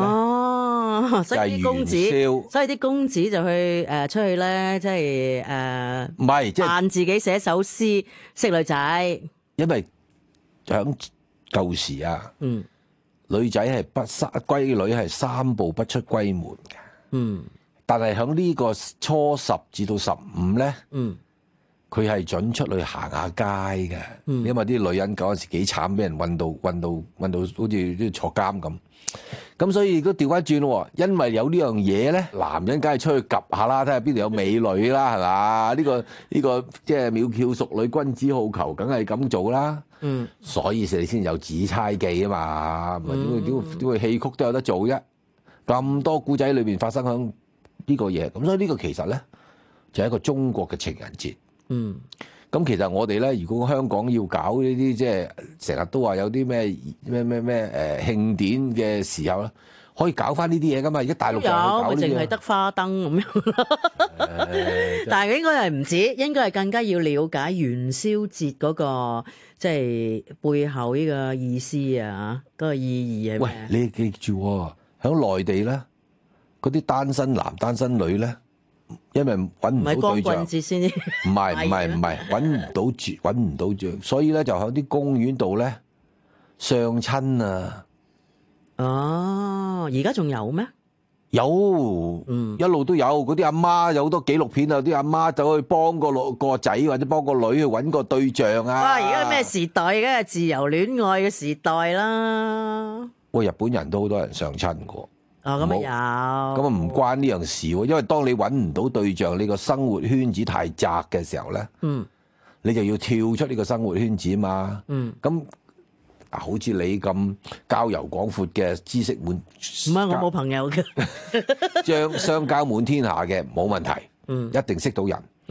Speaker 4: 15咧，
Speaker 3: 所以啲公子，所以啲公子就去出去咧，即係
Speaker 4: 唔係即係
Speaker 3: 扮自己寫首詩識女仔。
Speaker 4: 因為響舊時啊，女仔係閨女係3步不出閨門嘅。但係響呢個初10至到15咧，佢係準出去行下街嘅，因為啲女人嗰陣時幾慘，俾人運到好似坐監咁。咁所以亦都調翻轉喎，因為有呢樣嘢咧，男人梗係出去 𥄫 下啦，睇下邊度有美女啦，係嘛？呢個即係窈窕淑女，君子好逑，梗係咁做啦。所以你先有紫釵記啊嘛，唔係點會戲曲都有得做啫？咁多古仔裏邊發生響呢個嘢，咁所以呢個其實咧就係一個中國嘅情人節。咁其實我哋咧，如果香港要搞呢啲，即係成日都話有啲咩慶典嘅時候咧，可以搞翻呢啲嘢噶嘛？而家大陸就搞呢啲，
Speaker 3: 淨係得花燈咁樣。但係應該係唔止，應該係更加要了解元宵節嗰個即係背後呢個意思啊，嗰個意義係咩？
Speaker 4: 喂，你記住喎，喺內地咧，嗰啲單身男單身女咧。因為揾唔到對象，唔係光棍節先，唔係揾唔到住，所以咧就喺啲公園度咧相親啊！
Speaker 3: 哦，而家仲有咩？
Speaker 4: 有，一路都有。嗰啲阿媽有好多紀錄片啊，啲阿媽走去幫個仔或者幫個女去揾個對象啊！
Speaker 3: 哇！而家咩時代？而家係自由戀愛嘅時代啦。
Speaker 4: 喂，日本人都好多人相親㗎。
Speaker 3: 咁啊有，咁
Speaker 4: 啊唔關呢樣事喎，因為當你揾唔到對象，你個生活圈子太窄嘅時候咧，你就要跳出呢個生活圈子嘛。咁好似你咁交遊廣闊嘅知識滿，
Speaker 3: 唔係我冇朋友嘅，
Speaker 4: 相交滿天下嘅冇問題，一定識到人。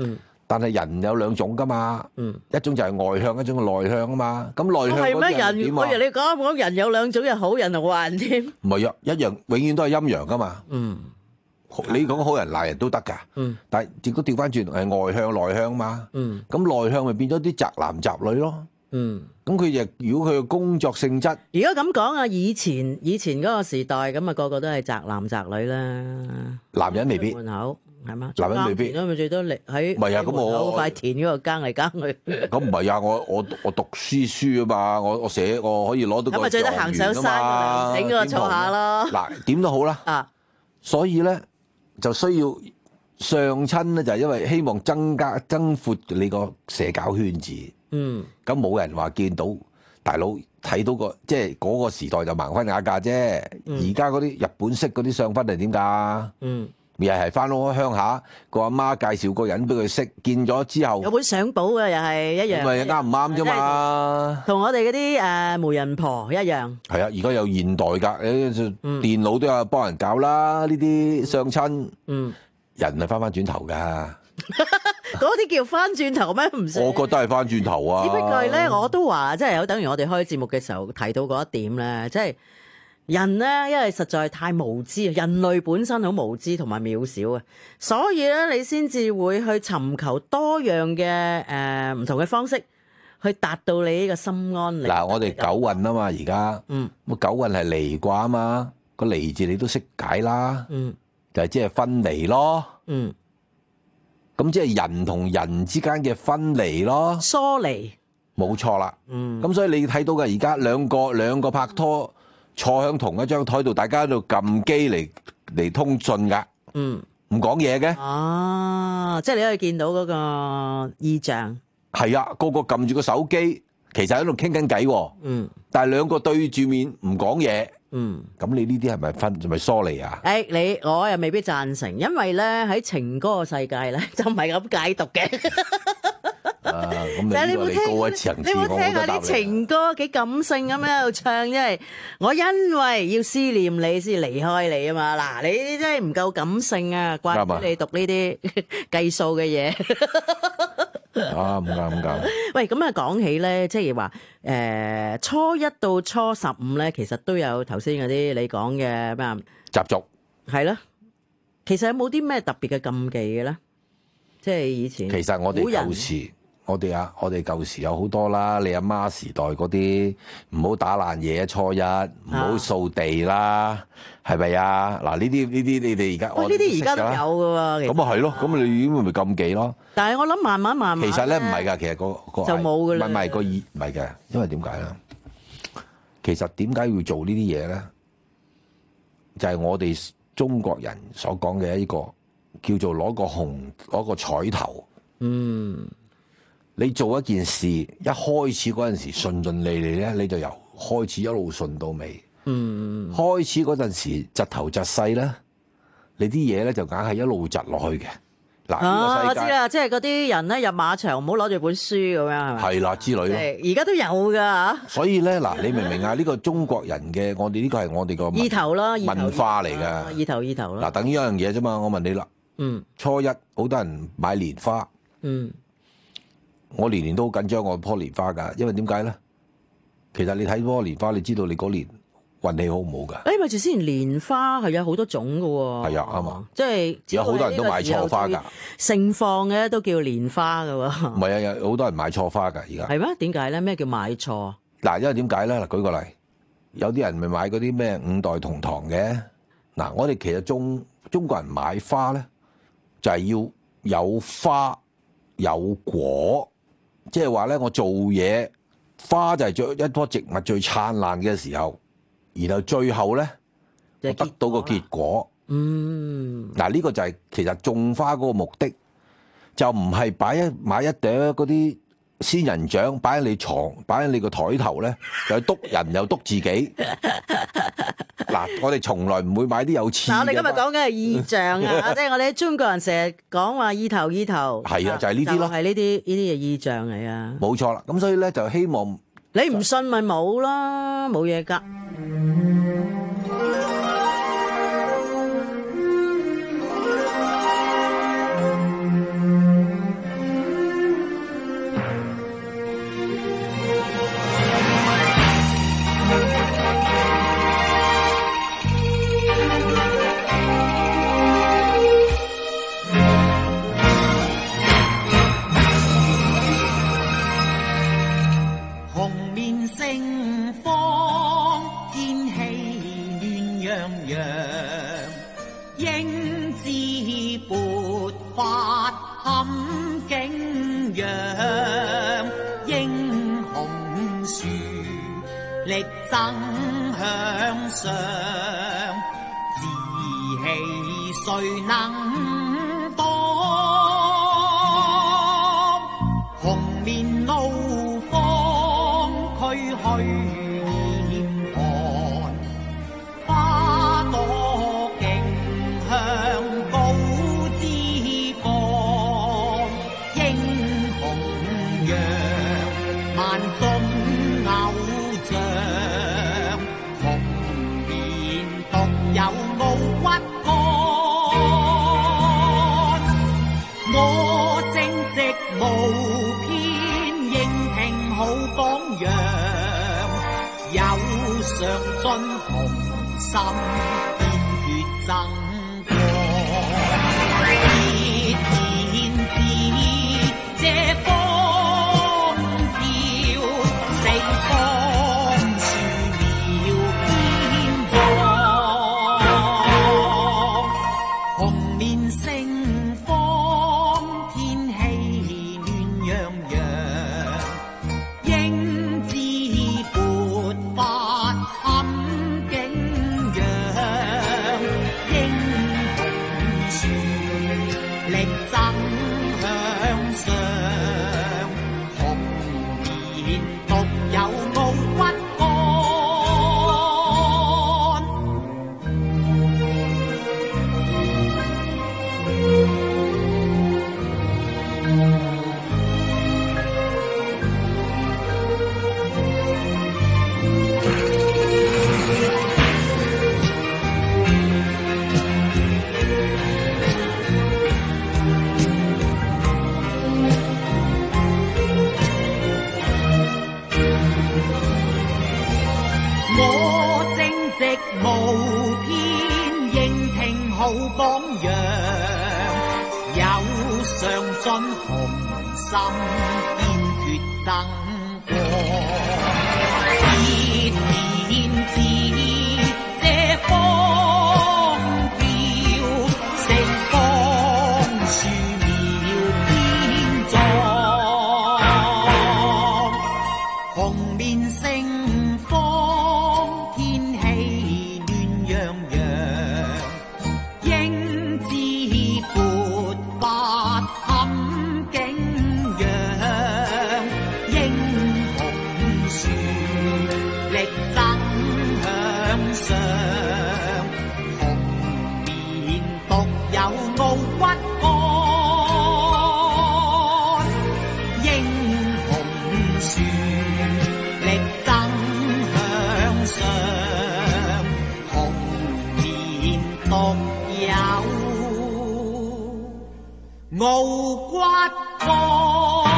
Speaker 4: 但係人有兩種噶嘛，一種就係外向，一種係內向啊嘛。咁內向嗰啲
Speaker 3: 係咩人？
Speaker 4: 人點啊？
Speaker 3: 我以為你講人有兩種，有好人同壞人添。
Speaker 4: 唔係啊，一樣永遠都係陰陽噶嘛。你講好人賴人都得㗎。但係如果調翻轉係外向內向嘛。咁內向咪變咗啲宅男宅女咯。咁佢如果佢嘅工作性質，
Speaker 3: 如果咁講啊，以前嗰個時代咁啊，個個都係宅男宅女啦。
Speaker 4: 男人未必。
Speaker 3: 門口係嘛？
Speaker 4: 男人未必。
Speaker 3: 咁咪最多嚟喺
Speaker 4: 唔係啊，咁我
Speaker 3: 塊田嗰度耕嚟耕去。
Speaker 4: 咁唔係啊，我讀書啊嘛，我寫我可以攞到個
Speaker 3: 咁咪最多行上山嗰度整個坐下咯。
Speaker 4: 嗱，點都好啦。所以咧就需要相親咧，就係因為希望增闊你個社交圈子。咁冇人話見到大佬睇到即係嗰個時代就盲婚啞嫁啫。而家嗰啲日本式嗰啲相婚係點㗎？又係翻屋鄉下個阿媽介紹個人俾佢識，見咗之後
Speaker 3: 有本相簿嘅又係一樣。
Speaker 4: 咪啱唔啱啫嘛？
Speaker 3: 同我哋嗰啲媒人婆一樣。係
Speaker 4: 啊，而家有現代㗎，電腦都有幫人搞啦。呢啲相親，人係翻轉頭㗎。
Speaker 3: 嗰啲叫翻轉頭咩？唔使。
Speaker 4: 我覺得係翻轉頭啊！
Speaker 3: 只不過咧，我都話即係有等於我哋開節目嘅時候提到嗰一點咧，即係人咧，因為實在太無知啊，人類本身好無知同埋渺小啊，所以咧你先至會去尋求多樣嘅唔同嘅方式去達到你呢個心安理得。
Speaker 4: 嗱，我哋九運啊嘛，而家咁九運係離卦啊嘛，個離字你都識解啦，就係即係分離咯。咁即係人同人之間嘅分離咯，
Speaker 3: 疏離，
Speaker 4: 冇錯啦。咁所以你睇到嘅而家兩個拍拖坐喺同一張台度，大家喺度撳機嚟通訊噶，唔講嘢嘅。
Speaker 3: 即係你可以見到嗰個意象。係
Speaker 4: 啊，個個撳住個手機，其實喺度傾緊偈。但係兩個對住面唔講嘢。咁你呢啲係咪疏離啊？
Speaker 3: 我又未必贊成，因為咧喺情歌嘅世界咧就唔係咁解讀嘅。
Speaker 4: 咁你高一層次，
Speaker 3: 你有冇聽下啲情歌幾感性咁喺度唱？因為我因為要思念你先離開你啊嘛。嗱，你呢啲真係唔夠感性啊，怪唔知你讀呢啲計數嘅嘢。
Speaker 4: 唔啱。
Speaker 3: 喂，咁啊講起咧，即係話初一到初15咧，其實都有頭先嗰啲你講嘅咩
Speaker 4: 習俗，
Speaker 3: 係咯。其實有冇啲咩特別嘅禁忌嘅咧？即係以前
Speaker 4: 其實我哋舊時，我哋舊時有好多啦。你阿媽時代嗰啲唔好打爛嘢，初一唔好掃地啦，係咪啊？嗱，呢啲你哋而家
Speaker 3: 呢啲而家都有㗎喎。
Speaker 4: 咁啊係咯，咁你已經咪禁忌咯。
Speaker 3: 但係我諗慢慢，
Speaker 4: 其實咧唔係㗎，其實個
Speaker 3: 就冇㗎啦。
Speaker 4: 唔係嘅，因為點解咧？其實點解要做呢啲嘢咧？就係我哋中國人所講嘅一個叫做攞個彩頭。你做一件事一開始嗰陣時順順利利咧，你就由開始一路順到尾。開始嗰陣時窒頭窒勢咧，你啲嘢咧就硬係一路窒落去嘅。嗱，
Speaker 3: 我知啦，即係嗰啲人咧入馬場唔好攞住本書咁樣係咪？
Speaker 4: 係啦，之類咯。
Speaker 3: 而家都有㗎。
Speaker 4: 所以咧，嗱，你明唔明啊？呢個中國人嘅我哋呢個係我哋個
Speaker 3: 意頭啦，
Speaker 4: 文化嚟㗎。
Speaker 3: 意頭啦。
Speaker 4: 嗱，等於一樣嘢啫嘛。我問你啦。初一好多人買蓮花。我年年都好緊張我棵蓮花㗎，因為點解咧？其實你睇棵蓮花，你知道你嗰年運氣好唔好㗎？
Speaker 3: 咪住先，蓮花係有好多種㗎喎。
Speaker 4: 係啊，啱啊。
Speaker 3: 即係
Speaker 4: 有好多人都買錯花㗎。
Speaker 3: 盛放嘅都叫蓮花㗎喎。
Speaker 4: 唔係啊，有好多人買錯花㗎而家。
Speaker 3: 係咩？點解咧？咩叫買錯？
Speaker 4: 嗱，因為點解咧？嗱，舉個例，有啲人咪買嗰啲咩五代同堂嘅。嗱，我哋其實中國人買花咧，就係要有花有果。即係話咧，我做嘢花就係一棵植物最燦爛嘅時候，然後最後咧，我得到個結果。嗱，呢個就係其實種花嗰個目的，就唔係買一朵嗰啲仙人掌擺喺你床，擺喺你個台頭咧，又督人又督自己。嗱，我哋從來唔會買啲有刺嘅。
Speaker 3: 我哋今日講緊係意象啊，即係我哋中國人成日講話意頭。
Speaker 4: 係啊，就係呢啲咯。
Speaker 3: 係呢啲嘅意象嚟啊。
Speaker 4: 冇錯啦，咁所以咧就希望
Speaker 3: 你唔信咪冇啦，冇嘢㗎。
Speaker 8: 洋，英姿勃發堪景仰，英雄樹力爭向上，志氣誰能擋？紅面怒放區去嚴寒，花朵競向高枝放，英雄揚萬眾偶像，紅面獨有傲骨幹。我正直無偏，應聽好榜樣，有上進雄心，堅決爭光。必然自這方票，盛放樹苗偏壯，紅面盛放，天氣暖洋洋，英姿勃發堪景仰，英雄樹力爭向上，紅面獨有傲骨幹。我正直無偏，應聽好榜樣，有上進雄心，堅決爭光。必然自這方票，盛放樹苗偏壯，紅面盛放，天氣暖洋洋，英姿勃發堪景仰，英雄樹力爭向上，紅面獨有傲骨幹，英雄樹力爭向上，紅面獨有傲骨幹。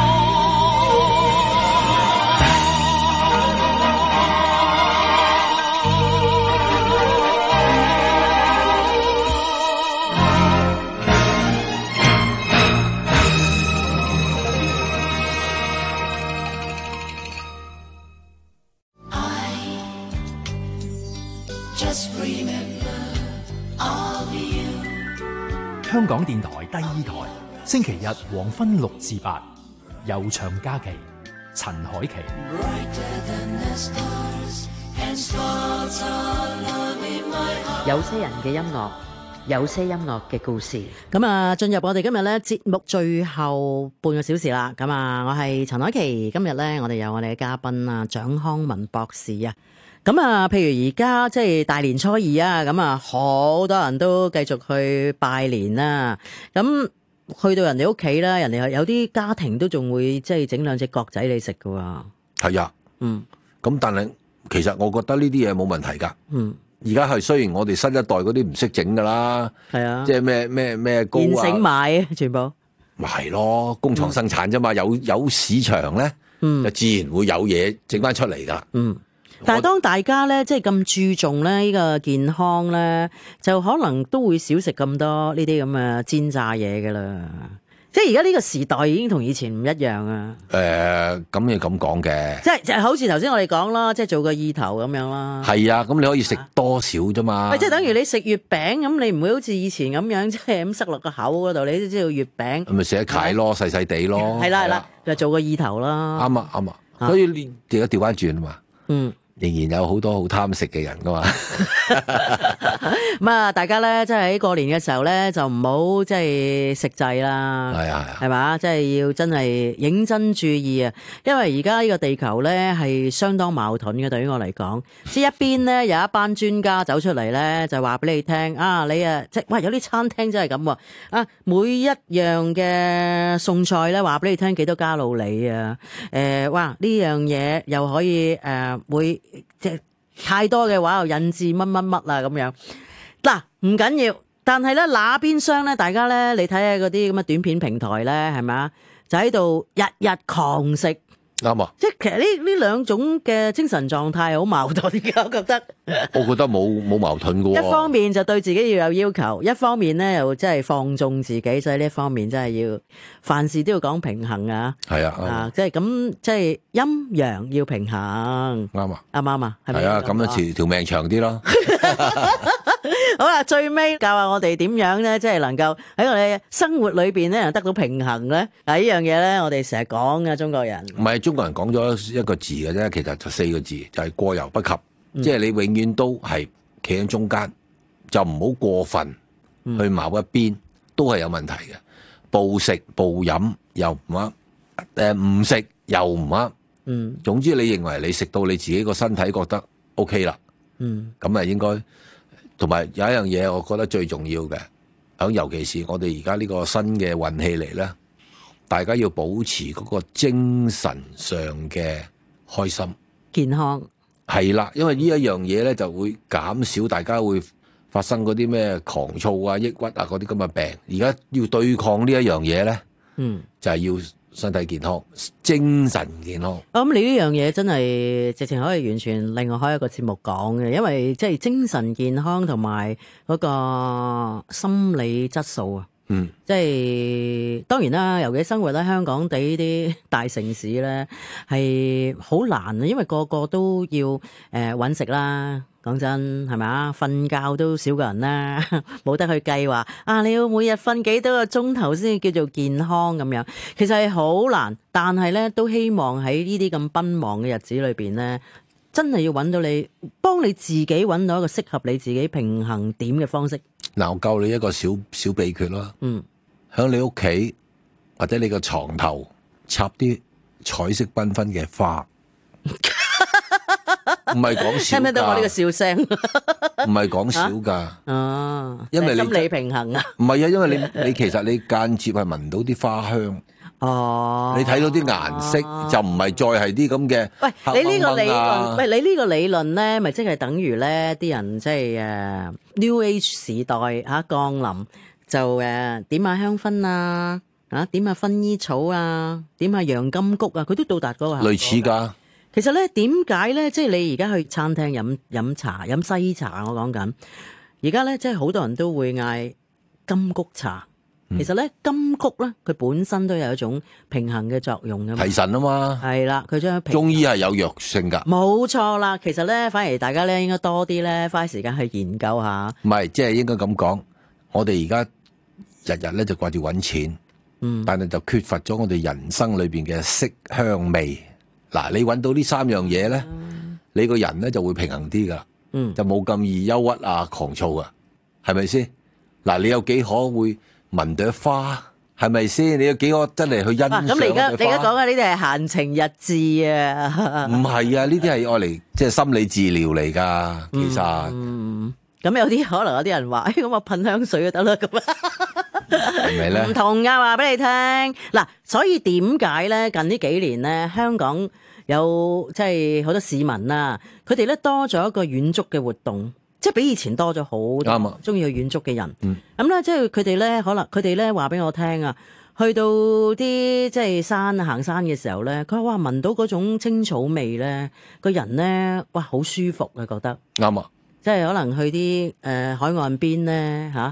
Speaker 1: 香港電台第二台，星期日黃昏6至8，悠長假期，陳凱琪。
Speaker 2: 有些人嘅音樂，有些音樂嘅故事。
Speaker 3: 咁啊，進入我哋今日咧節目最後半個小時啦。咁啊，我係陳凱琪。今日咧，我哋有我哋嘅嘉賓啊，蔣康文博士啊。咁啊，譬如而家即係大年初二啊，咁啊，好多人都繼續去拜年啦。咁去到人哋屋企啦，人哋有啲家庭都仲會即係整兩隻角仔你食噶喎。
Speaker 4: 係啊，咁但係其實我覺得呢啲嘢冇問題㗎。而家係雖然我哋新一代嗰啲唔識整㗎啦，
Speaker 3: 係啊，
Speaker 4: 即係咩糕啊，
Speaker 3: 現成買全部。
Speaker 4: 咪係咯，工廠生產啫嘛，有市場咧，就自然會有嘢整翻出嚟㗎。
Speaker 3: 但係當大家咧即係咁注重咧呢個健康咧，就可能都會少食咁多呢啲咁嘅煎炸嘢噶啦。 即係而家呢個時代已經同以前唔一樣啊！
Speaker 4: 咁你咁講嘅，
Speaker 3: 即係好似頭先我哋講啦，即係做個意頭咁樣啦。
Speaker 4: 係啊，咁你可以食多少啫嘛？
Speaker 3: 喂，即係等於你食月餅咁，你唔會好似以前咁樣即係咁塞落個口嗰度，你都知道月餅。
Speaker 4: 咪食一塊咯，細細地咯。
Speaker 3: 係啦，就做個意頭啦。
Speaker 4: 啱啊，所以你而家調翻轉啊嘛。仍然有好多好貪食嘅人噶嘛。
Speaker 3: 咁啊，大家咧即係喺過年嘅時候咧，就唔好即係食滯啦。
Speaker 4: 係啊，
Speaker 3: 係嘛，即係要真係認真注意啊！因為而家呢個地球咧係相當矛盾嘅，對於我嚟講，即係一邊咧有一班專家走出嚟咧，就話俾你聽啊，你啊即係哇，有啲餐廳真係咁啊，每一樣嘅餸菜咧話俾你聽幾多加路里啊，哇呢樣嘢又可以會。即係太多嘅話，又引致乜乜乜啊咁樣。嗱，唔緊要，但係咧那邊廂咧，大家咧，你睇下嗰啲咁嘅短片平台咧，係咪啊？就喺度日日狂食。
Speaker 4: 啱啊！
Speaker 3: 即係其實呢兩種嘅精神狀態好矛盾嘅，我覺得。
Speaker 4: 我覺得冇矛盾嘅喎。
Speaker 3: 一方面就對自己要有要求，一方面咧又真係放縱自己，所以呢一方面真係要凡事都要講平衡啊。
Speaker 4: 係啊，
Speaker 3: 即係咁，即係陰陽要平衡。
Speaker 4: 啱啊，
Speaker 3: 啱唔啱啊？係咪？
Speaker 4: 係啊，咁樣條命長啲咯。
Speaker 3: 好啦，最尾教下我哋點樣咧，即係能夠喺我哋生活裏邊咧得到平衡咧。嗱，呢樣嘢咧，我哋成日講嘅中國人。
Speaker 4: 唔係中國人講咗一個字嘅啫，其實就4個字，就係過猶不及。即係你永遠都係企喺中間，就唔好過分去某一邊，都係有問題嘅。暴食暴飲又唔啱，唔食又唔啱。總之你認為你食到你自己個身體覺得 OK 啦，咁啊應該。同埋有一樣嘢，我覺得最重要嘅，尤其是我哋而家呢個新嘅運氣嚟咧，大家要保持嗰個精神上嘅開心、
Speaker 3: 健康。
Speaker 4: 係啦，因為呢一樣嘢咧就會減少大家會發生嗰啲咩狂躁啊、抑鬱啊嗰啲咁嘅病。而家要對抗呢一樣嘢咧，就係要身體健康、精神健康。我諗你呢樣嘢真係直情可以完全另外開一個節目講嘅，因為即係精神健康同埋嗰個心理質素啊。即係當然啦，尤其生活喺香港地啲大城市咧，係好難啊，因為個個都要搵食啦。講真係咪啊？瞓覺都少個人啦，冇得去計劃啊！你要每日瞓幾多個鐘頭先叫做健康咁樣，其實係好難。但係咧，都希望喺呢啲咁奔忙嘅日子裏邊咧，真係要揾到你，幫你自己揾到一個適合你自己平衡點嘅方式。嗱，我教你一個小秘訣啦。喺你屋企或者你個床頭插啲彩色繽紛嘅花。唔係講笑，聽唔聽到我呢個笑聲？唔係講笑噶，因為你心理平衡啊。唔係啊，因為你其實你間接係聞到啲花香。哦，你睇到啲顏色就唔係再係啲咁嘅。喂，你呢個理論，喂，你呢個理論咧，咪即係等於咧啲人即係New Age 時代吓降臨，就點下香薰啊，點下薰衣草啊，點下洋甘菊啊，佢都到達嗰個。類似噶。其實咧，點解咧？即係你而家去餐廳飲茶、飲西茶，我講緊。而家咧，即係好多人都會嗌金菊茶。其實咧，金菊咧，佢本身都有一種平衡嘅作用㗎嘛。提神啊嘛。係啦，佢將中醫係有藥性㗎。冇錯啦，其實咧，反而大家咧應該多啲咧花時間去研究下。唔係，即係應該咁講。我哋而家日日咧就掛住揾錢，但係就缺乏咗我哋人生裏邊嘅色香味。嗱，你揾到呢3樣嘢咧，你個人咧就會平衡啲噶，就冇咁易憂鬱啊、狂躁啊，係咪先？嗱，你有幾可會聞朵花，係咪先？你有幾可真係去欣賞？咁你而家講嘅呢啲係閒情逸致啊？唔係啊，呢啲係愛嚟即係心理治療嚟噶，其實。咁有啲可能有啲人話，咁我噴香水就得啦，咁啊。係咪咧？唔同噶，話俾你聽。嗱，所以點解咧？近呢幾年咧，香港有即係好多市民啦，佢哋咧多咗一個遠足嘅活動，即係比以前多咗好多。啱啊！中意去遠足嘅人，咁咧即係佢哋咧，可能佢哋咧話俾我聽啊，去到啲即係山行山嘅時候咧，佢話聞到嗰種青草味咧，個人咧哇好舒服啊，覺得啱啊！即係可能去啲海岸邊咧嚇。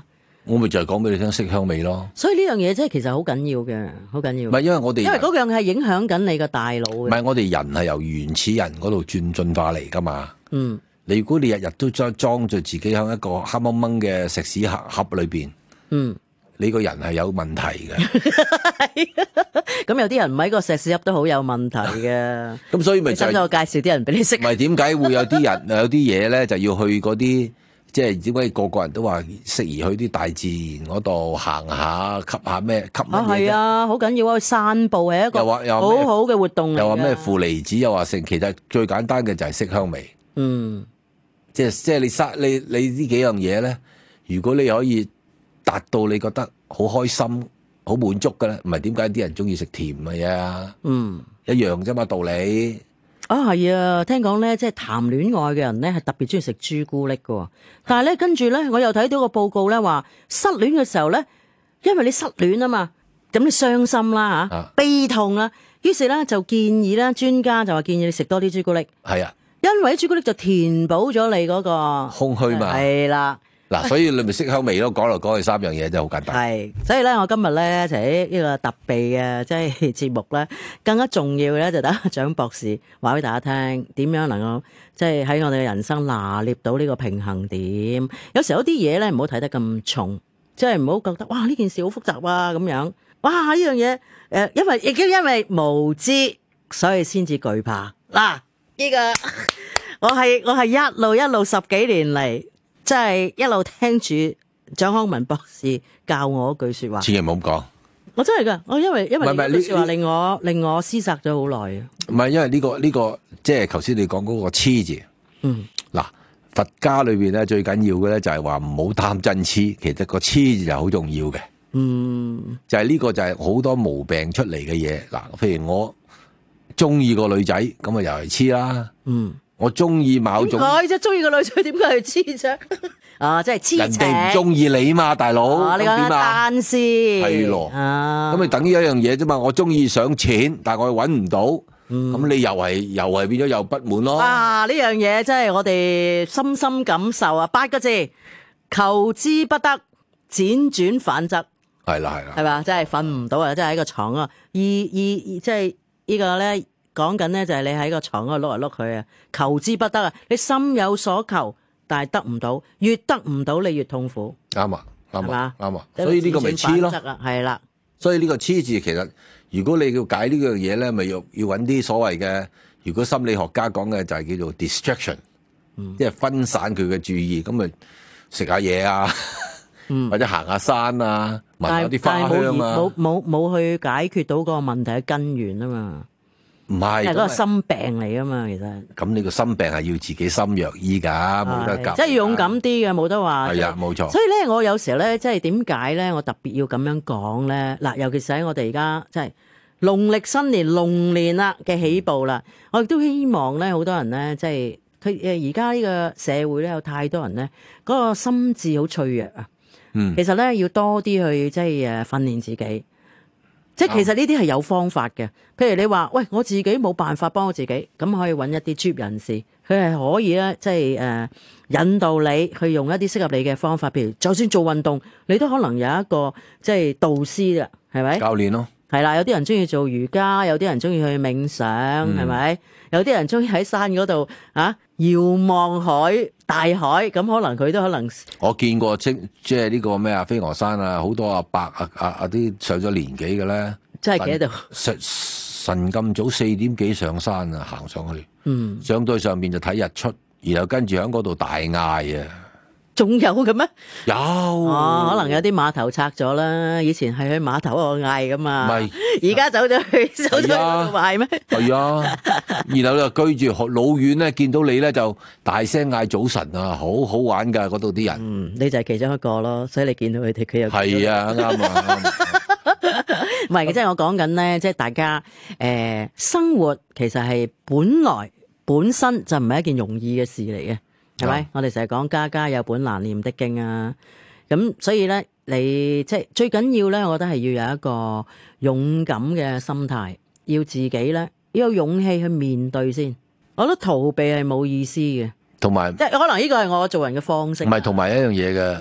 Speaker 4: 我咪就係講俾你聽色香味咯。
Speaker 3: 所以呢樣嘢真係其實好緊要嘅，好緊要。
Speaker 4: 唔係因為我哋
Speaker 3: 因為嗰樣係影響緊你個大腦嘅。
Speaker 4: 唔係我哋人係由原始人嗰度進化嚟噶嘛。
Speaker 3: 嗯。
Speaker 4: 你如果你日日都裝住自己喺一個黑掹掹嘅石屎盒裏邊，你個人係有問題嘅。
Speaker 3: 咁有啲人唔喺個石屎盒都好有問題嘅。
Speaker 4: 咁所以咪就係
Speaker 3: 我介紹啲人俾你識。
Speaker 4: 唔係點解會有啲人有啲嘢咧，就要去嗰啲即係點解個個人都話適宜去啲大自然嗰度行下，吸下咩吸乜嘢？
Speaker 3: 係啊，好緊要啊！去散步係一個好好嘅活動嚟。
Speaker 4: 又話咩負離子，又話成，其實最簡單嘅就係色香味。即係你呢幾樣嘢咧，如果你可以達到你覺得好開心、好滿足嘅咧，唔係點解啲人中意食甜嘅嘢啊？一樣啫嘛道理。
Speaker 3: 係啊，聽講咧，即係談戀愛嘅人咧，係特別中意食朱古力嘅。但係咧，跟住咧，我又睇到個報告咧，話失戀嘅時候咧，因為你失戀啊嘛，咁你傷心啦嚇，悲痛啦，於是咧就建議咧，專家就話建議你食多啲朱古力。
Speaker 4: 係啊。
Speaker 3: 因為啲朱古力就填補咗你嗰個
Speaker 4: 空虛嘛，
Speaker 3: 係啦。
Speaker 4: 嗱，所以你咪色香味咯，講嚟講去三樣嘢真係好簡單。
Speaker 3: 係，所以咧，我今日咧就喺呢個特備嘅即係節目咧，更加重要咧就等蔣博士話俾大家聽，點樣能夠即係喺我哋嘅人生拿捏到呢個平衡點。有時有啲嘢咧唔好睇得咁重，即係唔好覺得哇呢件事好複雜啊咁樣。哇呢樣嘢因為亦都因為無知，所以先至懼怕嗱。呢個我係一路十幾年嚟，即係一路聽住蔣康文博士教我一句說話。
Speaker 4: 千祈唔好咁講。
Speaker 3: 我真係噶，我因為呢句說話令我思索咗好耐啊。
Speaker 4: 唔係因為呢個即係頭先你講嗰個痴字。嗱，佛家裏邊咧最緊要嘅咧就係話唔好貪真痴，其實個痴字就好重要嘅。就係呢個就係好多毛病出嚟嘅嘢。嗱，譬如我中意個女仔，咁啊又係黐啦。我中意某種，
Speaker 3: 點解啫？中意個女仔點解係黐啫？即係黐情。人
Speaker 4: 哋唔中意你嘛，大佬。
Speaker 3: 你講單先。
Speaker 4: 係咯。咁咪等於一樣嘢啫嘛。我中意想錢，但係我揾唔到，咁你又係變咗又不滿咯。
Speaker 3: 呢樣嘢真係我哋深深感受啊！8個字：求之不得，輾轉反側。
Speaker 4: 係啦，
Speaker 3: 係嘛？真係瞓唔到啊！真係喺個床啊！即係呢個咧講緊咧，就係你喺個床嗰度碌嚟碌去啊！求之不得啊！你心有所求，但係得唔到，越得唔到你越痛苦。
Speaker 4: 啱啊，啱啊，啱啊！
Speaker 3: 所
Speaker 4: 所以呢個咪黐咯，
Speaker 3: 係啦。
Speaker 4: 所以呢個黐字其實，如果你要解呢樣嘢咧，咪要揾啲所謂嘅，如果心理學家講嘅就係叫做 distraction，即係分散佢嘅注意，咁咪食下嘢啊，或者行下山啊，聞下啲花香啊，
Speaker 3: 冇去解決到嗰個問題嘅根源啊嘛。
Speaker 4: 唔係，
Speaker 3: 係嗰個心病嚟噶嘛，其實。
Speaker 4: 咁你個心病係要自己心藥醫㗎，冇得夾。
Speaker 3: 即係要勇敢啲嘅，冇得話。
Speaker 4: 係啊，冇錯。
Speaker 3: 所以咧，我有時候咧，即係點解咧，我特別要咁樣講咧？嗱，尤其是喺我哋而家即係農曆新年龍年啦嘅起步啦，我亦都希望咧，好多人咧，即係佢而家呢個社會咧，有太多人咧，嗰個心智好脆弱啊。其實咧，要多啲去即係訓練自己。即係其實呢啲係有方法嘅，譬如你話喂，我自己冇辦法幫我自己，咁可以揾一啲專業人士，佢係可以咧，即係引導你去用一啲適合你嘅方法，譬如就算做運動，你都可能有一個即係導師啦，係咪？
Speaker 4: 教練咯，
Speaker 3: 係啦，有啲人中意做瑜伽，有啲人中意去冥想，係咪？有啲人中意喺山嗰度遙望大海，咁可能佢都可能。我
Speaker 4: 見過即係呢個咩啊飛鵝山啊，好多阿伯啲上咗年紀嘅咧，
Speaker 3: 真係企喺度
Speaker 4: 晨咁早4點幾上山啊，行上去，上到去上面就睇日出，然後跟住喺嗰度大嗌啊！
Speaker 3: 仲有嘅咩？
Speaker 4: 有
Speaker 3: 可能有啲碼頭拆咗啦，以前係去碼頭嗰度嗌噶嘛，
Speaker 4: 唔係
Speaker 3: 而家走咗去嗰度嗌咩？
Speaker 4: 係啊，然後就居住老遠咧，見到你咧就大聲嗌早晨啊，好好玩噶嗰度啲人。
Speaker 3: 你就係其中一個咯，所以你見到佢哋，佢又
Speaker 4: 係啊，啱啊，
Speaker 3: 唔係，即係我講緊咧，即係大家生活其實係本身就唔係一件容易嘅事嚟嘅。係咪？我哋成日講家家有本難念的經啊，咁所以咧，你即係最緊要咧，我覺得係要有一個勇敢嘅心態，要自己咧要有勇氣去面對先。我覺得逃避係冇意思嘅，
Speaker 4: 同埋
Speaker 3: 即係可能呢個係我做人嘅方式。
Speaker 4: 唔係，同埋一樣嘢嘅，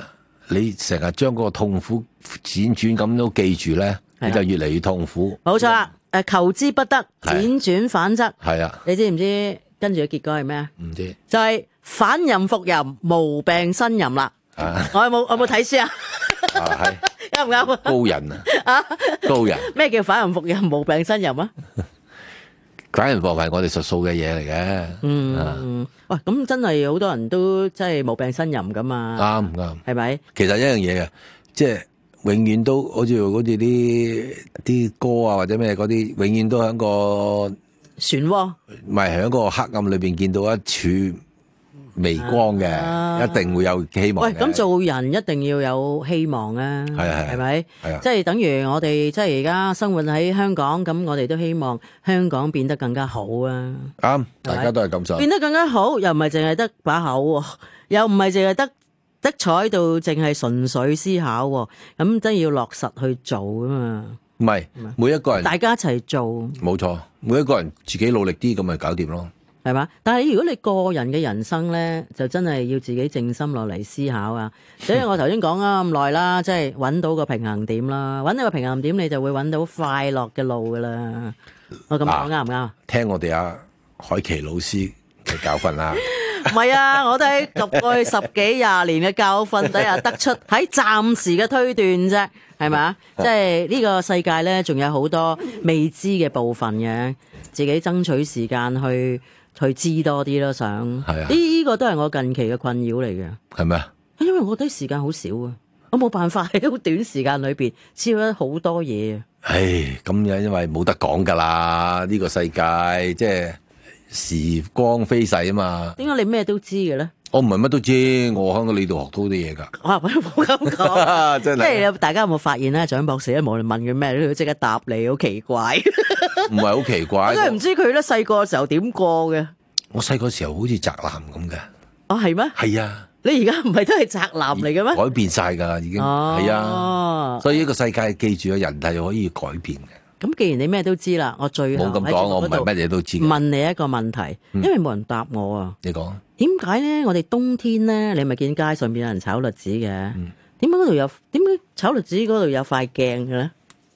Speaker 4: 你成日將嗰個痛苦輾轉咁都記住咧，你就越嚟越痛苦。
Speaker 3: 冇錯啦，求之不得，輾轉反側。
Speaker 4: 係啊，
Speaker 3: 你知唔知跟住嘅結果係咩啊？
Speaker 4: 唔知
Speaker 3: 就係反淫復淫，無病呻吟啦。我有冇睇書啊？
Speaker 4: 係
Speaker 3: 啱唔啱啊？
Speaker 4: 高人啊，高人。
Speaker 3: 咩叫反淫復淫，無病呻吟啊？
Speaker 4: 反淫復淫係我哋術數嘅嘢嚟嘅。
Speaker 3: 喂，咁真係好多人都真係無病呻吟噶嘛？
Speaker 4: 啱，
Speaker 3: 係咪？
Speaker 4: 其實一樣嘢嘅，即係永遠都好似啲歌啊或者咩嗰啲，永遠都喺個
Speaker 3: 漩渦，
Speaker 4: 唔係喺個黑暗裏邊見到一處微光嘅，一定會有希望嘅。
Speaker 3: 喂，咁做人一定要有希望啊，係咪？
Speaker 4: 係啊，
Speaker 3: 即係等於我哋即係而家生活喺香港，咁我哋都希望香港變得更加好啊。
Speaker 4: 啱，大家都係咁想。
Speaker 3: 變得更加好，又唔係淨係得把口喎，又唔係淨係得坐到淨係純粹思考喎，咁真係要落實去做啊嘛。
Speaker 4: 唔係，每一個人
Speaker 3: 大家一齊做，
Speaker 4: 冇錯，每一個人自己努力啲咁咪搞掂咯。
Speaker 3: 係嘛？但係如果你個人嘅人生咧，就真係要自己靜心落嚟思考啊。所以我頭先講咗咁耐啦，即係揾到個平衡點啦，揾到個平衡點，你就會揾到快樂嘅路噶啦。我咁講啱唔啱？
Speaker 4: 聽我哋阿海琪老師嘅教訓啦。
Speaker 3: 唔係啊，我都喺過去10幾20年嘅教訓底下得出喺暫時嘅推斷啫，係咪啊？即係呢個世界咧，仲有好多未知嘅部分嘅，自己爭取時間去知多啲咯。想
Speaker 4: 係啊，
Speaker 3: 呢個都係我近期嘅困擾嚟嘅。
Speaker 4: 係咪啊？
Speaker 3: 因為我覺得時間好少啊，我冇辦法喺好短時間裏邊知道好多嘢啊。
Speaker 4: 唉，咁樣因為冇得講噶啦，呢個世界即係時光飛逝啊嘛。
Speaker 3: 點解你咩都知嘅咧？
Speaker 4: 我唔係乜都知，我喺你度學到啲嘢㗎。
Speaker 3: 哇！冇咁講，
Speaker 4: 真係。
Speaker 3: 即係大家有冇發現咧？蔣博士咧，無論問佢咩，都即刻答你，好奇怪。
Speaker 4: 唔係好奇怪。
Speaker 3: 我真係唔知佢咧細個嘅時候點過嘅。
Speaker 4: 我細個時候好似宅男咁嘅。
Speaker 3: 哦，係咩？
Speaker 4: 係啊。
Speaker 3: 你而家唔係都係宅男嚟嘅咩？
Speaker 4: 改變晒㗎，已經。係啊。所以呢個世界記住啊，人係可以改變嘅。
Speaker 3: 咁既然你咩都知啦，我最後
Speaker 4: 冇咁講，我唔係乜嘢都知。
Speaker 3: 問你一個問題，因為冇人答我啊。
Speaker 4: 你講。
Speaker 3: 點解咧？我哋冬天咧，你咪見街上邊有人炒栗子嘅？點解嗰度有？點解炒栗子嗰度有塊鏡嘅咧？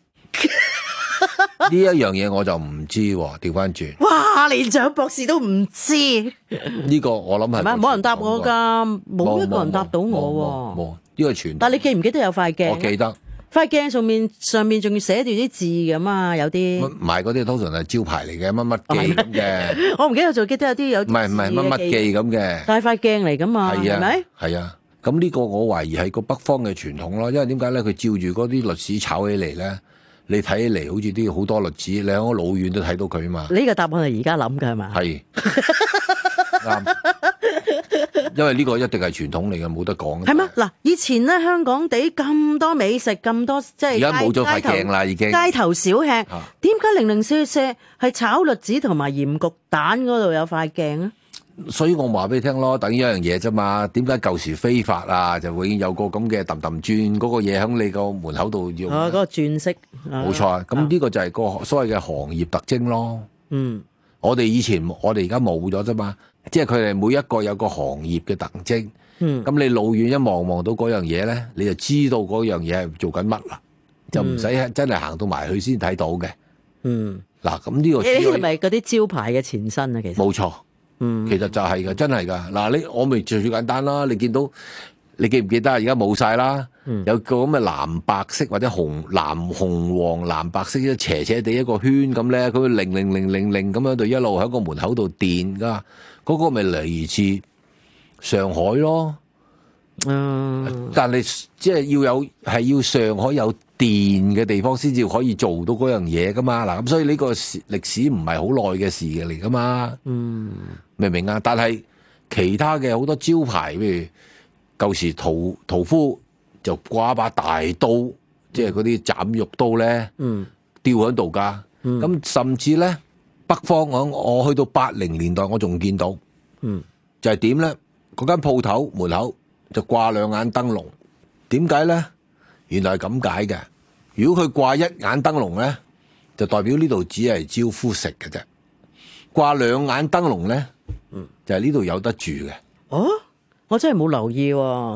Speaker 4: 呢一樣嘢我就唔知喎，調翻轉。
Speaker 3: 哇！連蔣博士都唔知。
Speaker 4: 呢個我諗係。
Speaker 3: 冇人答我㗎，冇一個人答到我喎。
Speaker 4: 冇呢個傳。
Speaker 3: 但係你記唔記得有塊鏡？
Speaker 4: 我記得。
Speaker 3: 塊鏡上面仲要寫住啲字㗎嘛，有啲。
Speaker 4: 賣嗰啲通常係招牌嚟嘅，乜乜記咁嘅。
Speaker 3: 我唔記得，仲記得有啲有。唔
Speaker 4: 係乜乜記咁嘅。
Speaker 3: 大塊鏡嚟㗎嘛，係咪？
Speaker 4: 係啊，咁呢個我懷疑係個北方嘅傳統咯，因為點解咧？佢照住嗰啲栗子炒起嚟咧，你睇起嚟好似啲好多栗子，你喺我老遠都睇到佢啊嘛。
Speaker 3: 呢個答案係而家諗㗎係嘛？
Speaker 4: 係。啱。因為呢個一定係傳統嚟嘅，冇得講。
Speaker 3: 係咩？嗱，以前咧香港地咁多美食，咁多即係。
Speaker 4: 而家冇咗塊鏡啦，已經。
Speaker 3: 街頭小吃，點解零零舍舍係炒栗子同埋鹽焗蛋嗰度有塊鏡啊？
Speaker 4: 所以我話俾你聽咯，等於一樣嘢啫嘛。點解舊時非法啊，就永遠有個咁嘅揼揼轉嗰個嘢喺你個門口度用？
Speaker 3: 嗰個轉色。
Speaker 4: 冇錯啊！咁呢個就係個所謂嘅行業特徵咯。
Speaker 3: 嗯。
Speaker 4: 我哋而家冇咗啫嘛。即係佢哋每一個有個行業嘅特徵，咁你老遠一望到嗰樣嘢咧，你就知道嗰樣嘢係做緊乜啦，就唔使真係行到埋去先睇到嘅。嗱，咁呢個
Speaker 3: 係咪嗰啲招牌嘅前身啊？其實
Speaker 4: 冇錯，其實就係㗎，真係㗎。嗱，我咪最簡單啦，你見到你記唔記得啊？而家冇晒啦，有個咁嘅藍白色或者紅黃藍白色一斜斜地一個圈咁咧，佢會零咁樣度一路喺個門口度電㗎。嗰個咪嚟自上海咯，但係即係要上海有電嘅地方先至可以做到嗰樣嘢噶嘛。嗱，咁所以呢個歷史唔係好耐嘅事嘅嚟噶嘛。明唔明啊？但係其他嘅好多招牌，譬如舊時屠夫就掛把大刀，即係嗰啲斬肉刀咧，吊喺度噶。咁甚至咧。北方我去到80年代，我仲見到，就係點咧？嗰間鋪頭門口就掛2眼燈籠，點解咧？原來係咁解嘅。如果佢掛1眼燈籠咧，就代表呢度只係招呼食嘅啫；掛2眼燈籠咧，就係呢度有得住嘅。
Speaker 3: 哦，我真係冇留意喎。咁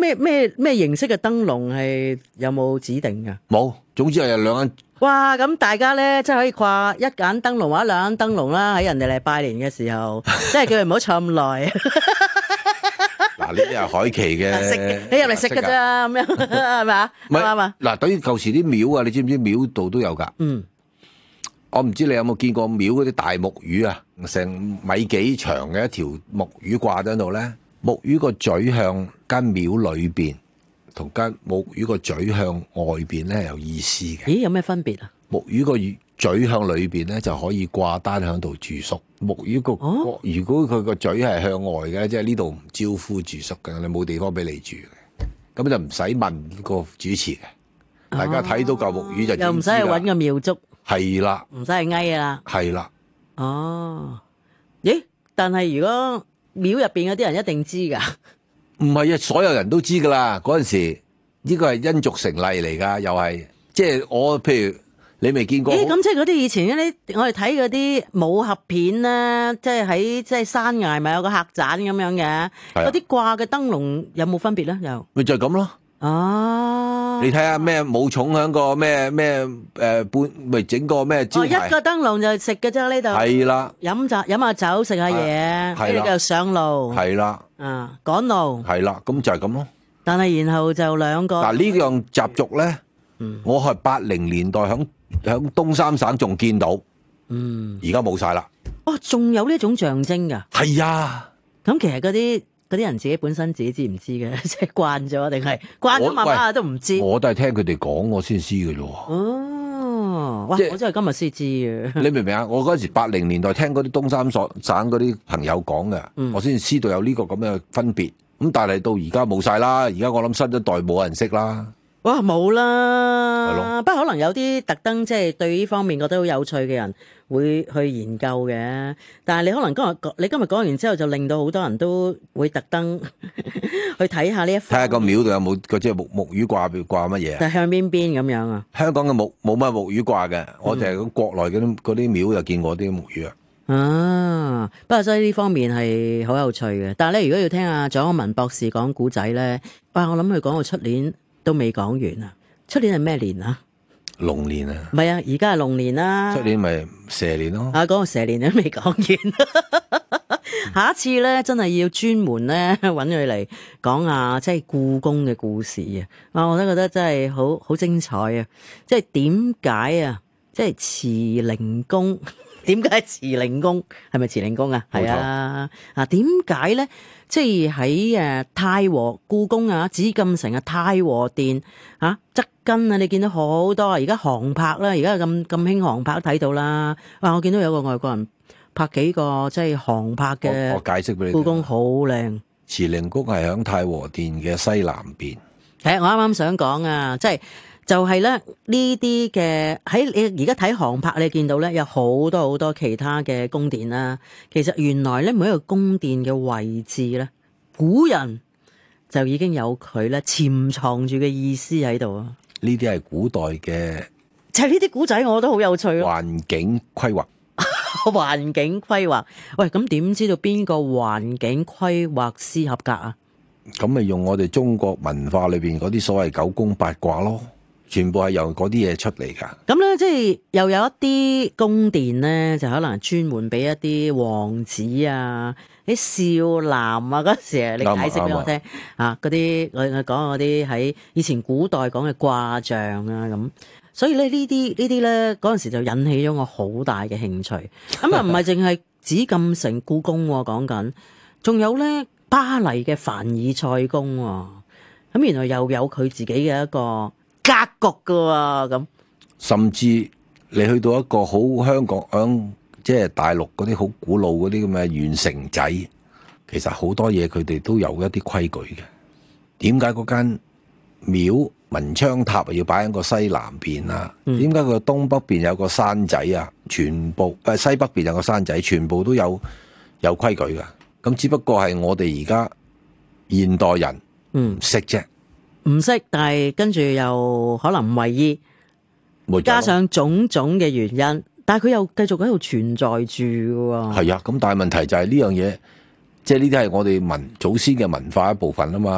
Speaker 3: 咩形式嘅燈籠係有冇指定㗎？
Speaker 4: 冇，總之係有兩間。
Speaker 3: 哇！咁大家咧，即係可以掛一盞燈籠或者兩盞燈籠啦，喺人哋嚟拜年嘅時候，即係叫佢唔好坐咁耐。
Speaker 4: 嗱，呢啲係海奇嘅，
Speaker 3: 你入嚟食㗎咋咁樣係咪啊？
Speaker 4: 唔係
Speaker 3: 啱啊！
Speaker 4: 嗱，等於舊時啲廟啊，你知唔知廟度都有㗎？我唔知你有冇見過廟嗰啲大木魚啊，成米幾長嘅一條木魚掛喺度咧，木魚個嘴向間廟裏邊，同間木魚個嘴向外邊咧係有意思嘅。
Speaker 3: 咦，有咩分別啊？
Speaker 4: 木魚個嘴向裏邊咧就可以掛單喺度住宿。木魚個如果佢個嘴係向外嘅，即係呢度唔招呼住宿嘅，你冇地方俾你住嘅，咁就唔使問個主持嘅。大家睇到嚿木魚就
Speaker 3: 又唔使去揾個廟祝。
Speaker 4: 係啦，
Speaker 3: 唔使去翳啦，
Speaker 4: 係啦。
Speaker 3: 哦，咦？但係如果廟入邊嗰啲人一定知㗎？
Speaker 4: 唔係啊，所有人都知㗎啦。嗰陣時呢個係因俗成例嚟㗎，又係即係我譬如你未見過。
Speaker 3: 咁即係嗰啲以前嗰啲我哋睇嗰啲武俠片咧，即係喺即係山崖咪有個客棧咁樣嘅，嗰啲掛嘅燈籠有冇分別咧？又
Speaker 4: 咪就係咁咯。哦，你睇下咩武松響個咩半咪整個咩招牌？
Speaker 3: 一個燈籠就食嘅啫呢度。係啦，飲下酒，食下嘢，跟住就上路。
Speaker 4: 係啦，
Speaker 3: 趕路。
Speaker 4: 係啦，咁就係咁咯。
Speaker 3: 但係然後就兩個。嗱
Speaker 4: 呢樣習俗咧，我係80年代響東三省仲見到，而家冇晒啦。
Speaker 3: 哦，仲有呢種象徵㗎？
Speaker 4: 係啊。
Speaker 3: 咁其實嗰啲人自己本身自己知唔知嘅？即係慣咗定係慣咗，媽媽都唔知。
Speaker 4: 我都係聽佢哋講，我先知嘅咯。
Speaker 3: 哦，哇！我真係今日先知嘅。你
Speaker 4: 明唔明啊？我嗰時80年代聽嗰啲東三省嗰啲朋友講嘅，我先知道有呢個咁嘅分別。咁但係到而家冇晒啦，而家我諗新一代冇人識啦。
Speaker 3: 哇，冇啦，不過可能有啲特登即係對呢方面覺得好有趣嘅人會去研究嘅。但係你可能今日講完之後，就令到好多人都會特登去睇下呢一。睇
Speaker 4: 下個廟度有冇嗰隻木魚掛乜嘢？
Speaker 3: 就向邊咁樣啊？
Speaker 4: 香港嘅冇乜木魚掛嘅，我哋係國內嗰啲廟就見過啲木魚啊。
Speaker 3: 不過所以呢方面係好有趣嘅。但係咧，如果要聽阿蔣可文博士講古仔咧，哇！我諗佢講到出年都未講完啊！出年係咩年啊？
Speaker 4: 龍年啊！
Speaker 3: 唔係啊，而家係龍年啦。
Speaker 4: 出年咪蛇年咯。
Speaker 3: 講個蛇年都未講完，下一次咧真係要專門咧揾佢嚟講下即係故宮嘅故事啊！我都覺得真係好精彩啊！即係點解啊？即係慈寧宮。點解慈寧宮係咪慈寧宮啊？係啊！點解咧？即係喺太和故宮啊，紫禁城啊，太和殿啊，側根啊，你見到好多而家航拍啦，而家咁興航拍睇到啦。哇！我見到有個外國人拍幾個即係航拍嘅，
Speaker 4: 我解釋俾你。
Speaker 3: 故宮好靚。
Speaker 4: 慈寧宮係響太和殿嘅西南邊。
Speaker 3: 係我啱啱想講啊，即係。就係咧呢啲嘅喺你而家睇航拍，你見到咧有好多其他嘅宮殿啦。其實原來咧每一個宮殿嘅位置咧，古人就已經有佢咧潛藏住嘅意思喺度啊。
Speaker 4: 呢啲係古代嘅，
Speaker 3: 就係呢啲古仔，我覺得好有趣咯。
Speaker 4: 環境規劃，
Speaker 3: 環境規劃。喂，咁點知道邊個環境規劃師合格啊？
Speaker 4: 咁咪用我哋中國文化裏邊嗰啲所謂九宮八卦咯。全部係由嗰啲嘢出嚟噶。
Speaker 3: 咁咧，即係又有一啲宮殿咧，就可能專門俾一啲王子啊、啲少男啊嗰時，你解釋俾我聽啊。嗰啲我講嗰啲喺以前古代講嘅卦象啊咁。所以咧呢啲咧嗰陣時就引起咗我好大嘅興趣。咁啊唔係淨係紫禁城故宮講緊，仲有咧巴黎嘅凡爾賽宮。咁原來又有佢自己嘅一個格局噶喎，咁
Speaker 4: 甚至你去到一個好香港響即係大陸嗰啲好古老嗰啲咁嘅縣城仔，其實好多嘢佢哋都有一啲規矩嘅。點解嗰間廟文昌塔要擺喺個西南邊啊？點解佢東北邊有個山仔啊？全部西北邊有個山仔，全部都有規矩噶。咁只不過係我哋而家現代人唔識啫。
Speaker 3: 唔識，但係跟住又可能唔為意，加上種種嘅原因，但係佢又繼續喺度存在住喎。
Speaker 4: 係啊，咁但係問題就係呢樣嘢，即係呢啲係我哋祖先嘅文化一部分啊嘛。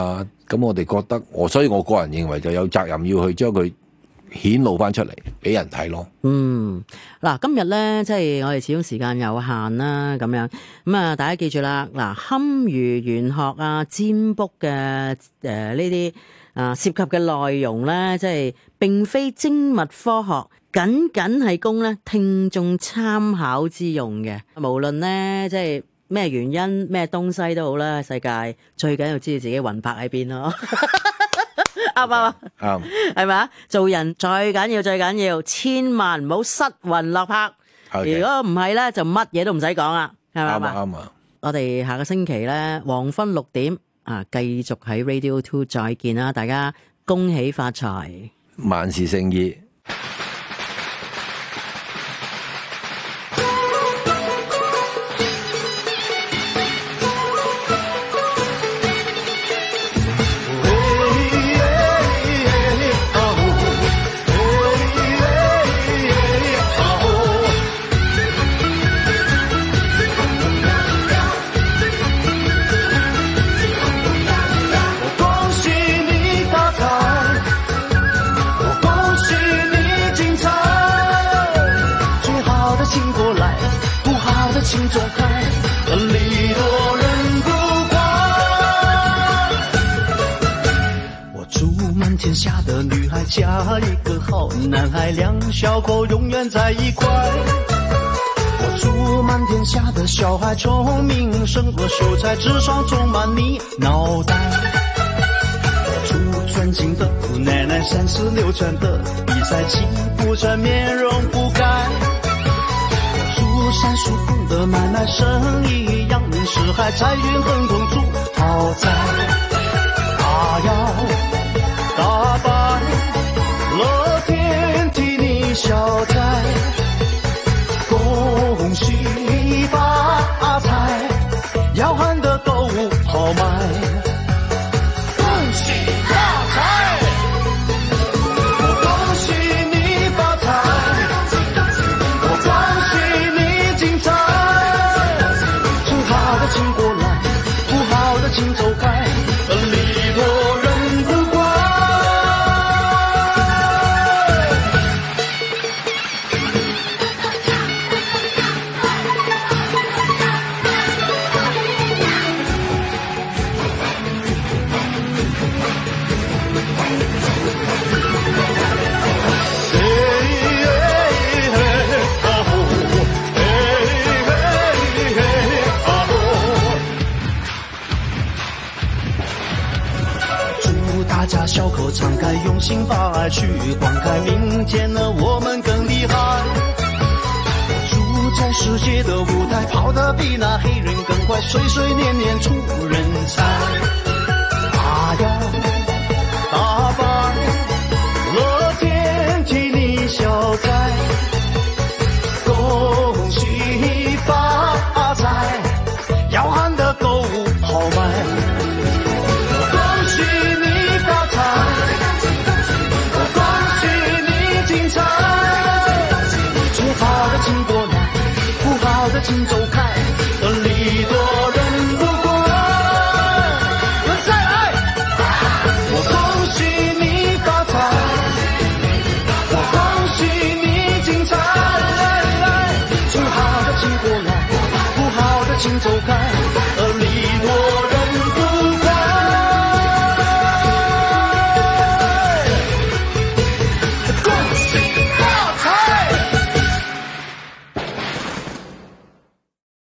Speaker 4: 咁我哋覺得所以我個人認為就有責任要去將佢顯露翻出嚟俾人睇咯。
Speaker 3: 嗱，今日咧即係我哋始終時間有限啦，咁樣咁啊，大家記住啦，嗱，堪輿玄學啊、占卜嘅呢啲涉及嘅內容咧，即係並非精密科學，僅係供咧聽眾參考之用嘅。無論咧即係咩原因、咩東西都好啦，世界最緊要知道自己魂魄喺邊咯。啱唔啱？
Speaker 4: 啱，
Speaker 3: 係咪啊？做人最緊要，千萬唔好失魂落魄。如果唔係咧，就乜嘢都唔使講啦，係咪？
Speaker 4: 啱啊！
Speaker 3: 我哋下個星期咧，黃昏6點繼續喺 Radio 2再見啦！大家恭喜發財，
Speaker 4: 萬事勝意。
Speaker 9: 请走开，礼多人不怪。我祝满天下的女孩嫁一个好男孩，两小口永远在一块。我祝满天下的小孩聪明胜过秀才，智商充满你脑袋。我祝尊敬的姑奶奶三十六圈的比赛气不喘，面容不改。山树风的买卖生意扬名四海，财运亨通住豪宅。大摇大摆，乐天替你消灾，恭喜发财，要喊得购物好卖。恭喜发财，我恭喜你发财，我恭喜你精彩，正好的请过来，不好的请走开，礼多人不怪。祝大家小口常开，用心把爱去灌溉，明天呢我们更厉害。祝在世界的舞台跑得比那黑人更快，岁岁年年出人才。大摇大摆，乐天替你消灾，恭喜发财，要喊得购物好卖。恭喜你发财，我恭喜你精彩，最好的请过来，不好的请走开。